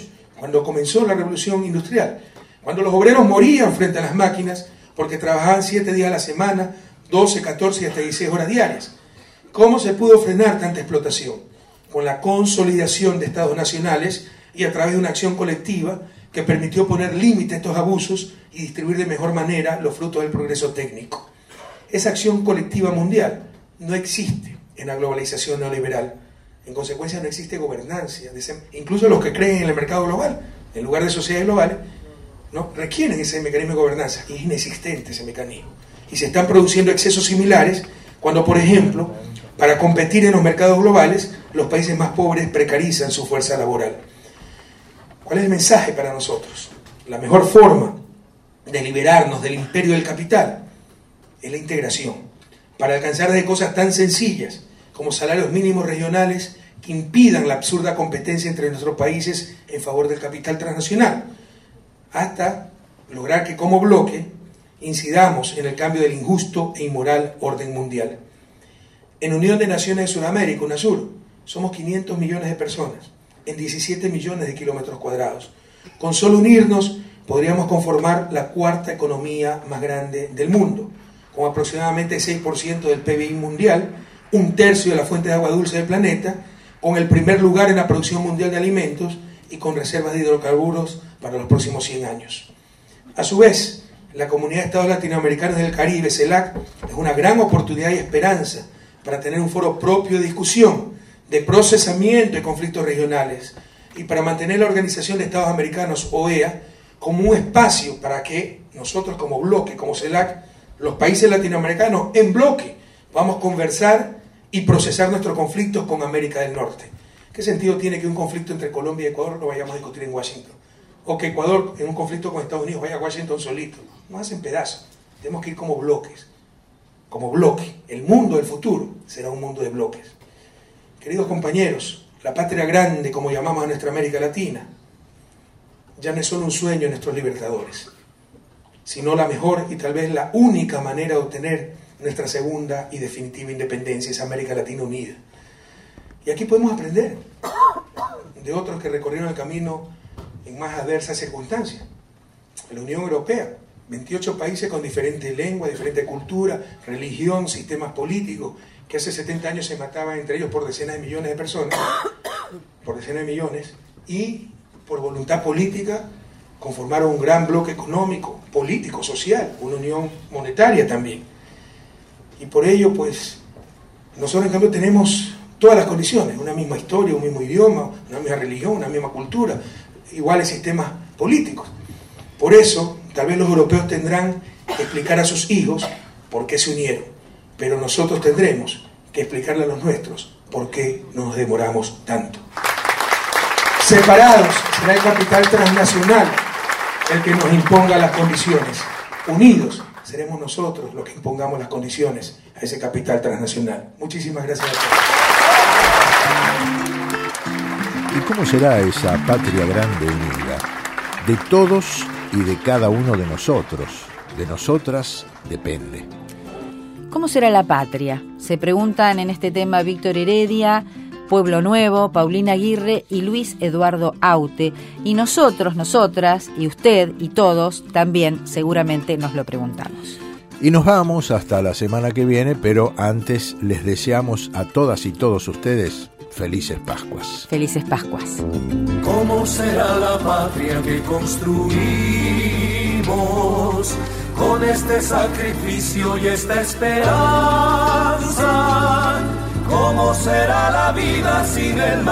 [SPEAKER 18] cuando comenzó la revolución industrial, cuando los obreros morían frente a las máquinas porque trabajaban 7 días a la semana, 12, 14 y hasta 16 horas diarias. ¿Cómo se pudo frenar tanta explotación? Con la consolidación de estados nacionales y a través de una acción colectiva que permitió poner límite a estos abusos y distribuir de mejor manera los frutos del progreso técnico. Esa acción colectiva mundial no existe en la globalización neoliberal. En consecuencia no existe gobernancia. Incluso los que creen en el mercado global, en lugar de sociedades globales, no requieren ese mecanismo de gobernanza. Y es inexistente ese mecanismo. Y se están produciendo excesos similares cuando, por ejemplo, para competir en los mercados globales, los países más pobres precarizan su fuerza laboral. ¿Cuál es el mensaje para nosotros? La mejor forma de liberarnos del imperio del capital es la integración, para alcanzar de cosas tan sencillas como salarios mínimos regionales que impidan la absurda competencia entre nuestros países en favor del capital transnacional, hasta lograr que como bloque incidamos en el cambio del injusto e inmoral orden mundial. En Unión de Naciones de Sudamérica, UNASUR, somos 500 millones de personas, en 17 millones de kilómetros cuadrados. Con solo unirnos podríamos conformar la 4ª economía más grande del mundo, con aproximadamente 6% del PBI mundial, 1/3 de la fuente de agua dulce del planeta, con el primer lugar en la producción mundial de alimentos y con reservas de hidrocarburos para los próximos 100 años. A su vez, la Comunidad de Estados Latinoamericanos del Caribe, CELAC, es una gran oportunidad y esperanza para tener un foro propio de discusión, de procesamiento de conflictos regionales y para mantener la Organización de Estados Americanos, OEA, como un espacio para que nosotros como bloque, como CELAC, los países latinoamericanos en bloque, vamos a conversar y procesar nuestros conflictos con América del Norte. ¿Qué sentido tiene que un conflicto entre Colombia y Ecuador lo vayamos a discutir en Washington? O que Ecuador, en un conflicto con Estados Unidos, vaya a Washington solito. Nos hacen pedazos. Tenemos que ir como bloques. Como bloque. El mundo del futuro será un mundo de bloques. Queridos compañeros, la patria grande, como llamamos a nuestra América Latina, ya no es solo un sueño de nuestros libertadores, sino la mejor y tal vez la única manera de obtener nuestra segunda y definitiva independencia, es América Latina unida. Y aquí podemos aprender de otros que recorrieron el camino en más adversas circunstancias. La Unión Europea, 28 países con diferentes lenguas, diferente cultura, religión, sistemas políticos, que hace 70 años se mataban entre ellos por decenas de millones de personas, por decenas de millones, y por voluntad política conformaron un gran bloque económico, político, social, una unión monetaria también. Y por ello, pues, nosotros en cambio tenemos todas las condiciones, una misma historia, un mismo idioma, una misma religión, una misma cultura, iguales sistemas políticos. Por eso, tal vez los europeos tendrán que explicar a sus hijos por qué se unieron, pero nosotros tendremos que explicarle a los nuestros por qué nos demoramos tanto. Separados será el capital transnacional el que nos imponga las condiciones. Unidos seremos nosotros los que impongamos las condiciones a ese capital transnacional. Muchísimas gracias a todos.
[SPEAKER 3] ¿Y cómo será esa patria grande unida? De todos y de cada uno de nosotros, de nosotras, depende.
[SPEAKER 2] ¿Cómo será la patria? Se preguntan en este tema Víctor Heredia, Pueblo Nuevo, Paulina Aguirre y Luis Eduardo Aute. Y nosotros, nosotras, y usted y todos también seguramente nos lo preguntamos.
[SPEAKER 3] Y nos vamos hasta la semana que viene, pero antes les deseamos a todas y todos ustedes felices Pascuas.
[SPEAKER 2] Felices Pascuas.
[SPEAKER 19] ¿Cómo será la patria que construimos con este sacrificio y esta esperanza? ¿Cómo será la vida sin el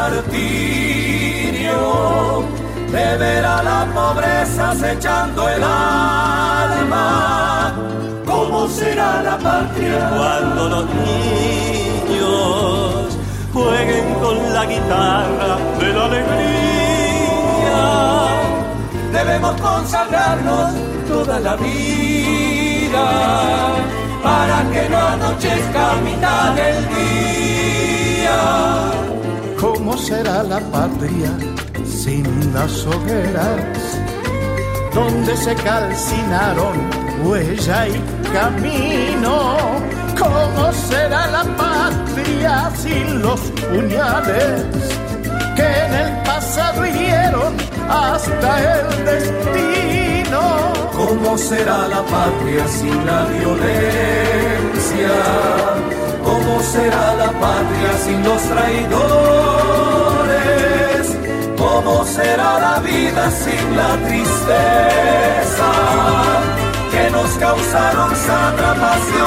[SPEAKER 19] martirio de ver a la pobreza acechando el alma? ¿Cómo será la patria cuando los niños jueguen con la guitarra de la alegría? Debemos consagrarnos toda la vida para que no anochezca a mitad del día.
[SPEAKER 20] ¿Cómo será la patria sin las hogueras donde se calcinaron huella y camino? ¿Cómo será la patria sin los puñales que en el pasado hirieron hasta el destino.
[SPEAKER 19] ¿Cómo será la patria sin la violencia? ¿Cómo será la patria sin los traidores? ¿Cómo será la vida sin la tristeza que nos causaron sátrapas y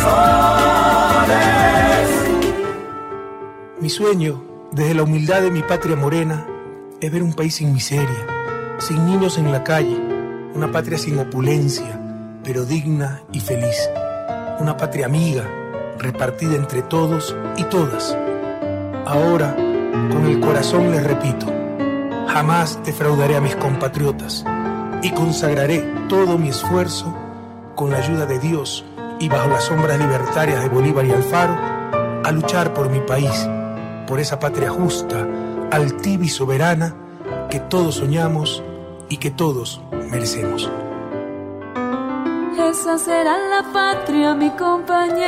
[SPEAKER 19] opresores?
[SPEAKER 18] Mi sueño, desde la humildad de mi patria morena, es ver un país sin miseria, sin niños en la calle, una patria sin opulencia, pero digna y feliz, una patria amiga, repartida entre todos y todas. Ahora, con el corazón les repito, jamás defraudaré a mis compatriotas y consagraré todo mi esfuerzo con la ayuda de Dios y bajo las sombras libertarias de Bolívar y Alfaro a luchar por mi país, por esa patria justa, altiva y soberana que todos soñamos y que todos merecemos.
[SPEAKER 14] Esa será la patria, mi compañero,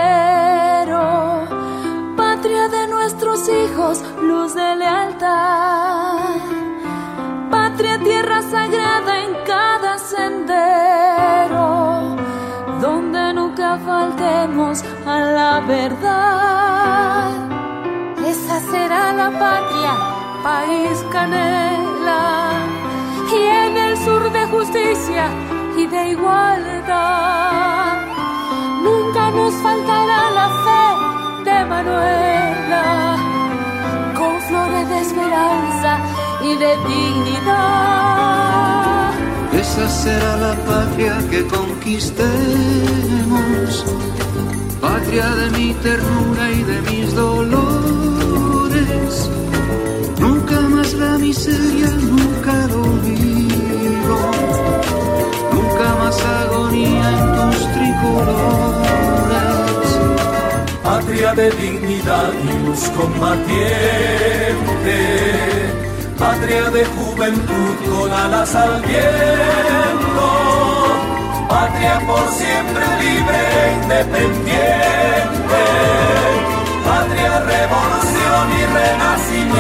[SPEAKER 14] patria de nuestros hijos, luz de lealtad, patria, tierra sagrada en cada sendero, donde nunca faltemos a la verdad. Esa será la patria, país canela, y en el sur de justicia y de igualdad. Nunca nos faltará la fe de Manuela, con flores de esperanza y de dignidad.
[SPEAKER 21] Esa será la patria que conquistemos, patria de mi ternura y de mis dolores. Nunca más la miseria, nunca el olvido, nunca más agonía en tus tricolores.
[SPEAKER 19] Patria de dignidad y luz combatiente, patria de juventud con alas al viento, patria por siempre libre e independiente, patria, revolución y renacimiento.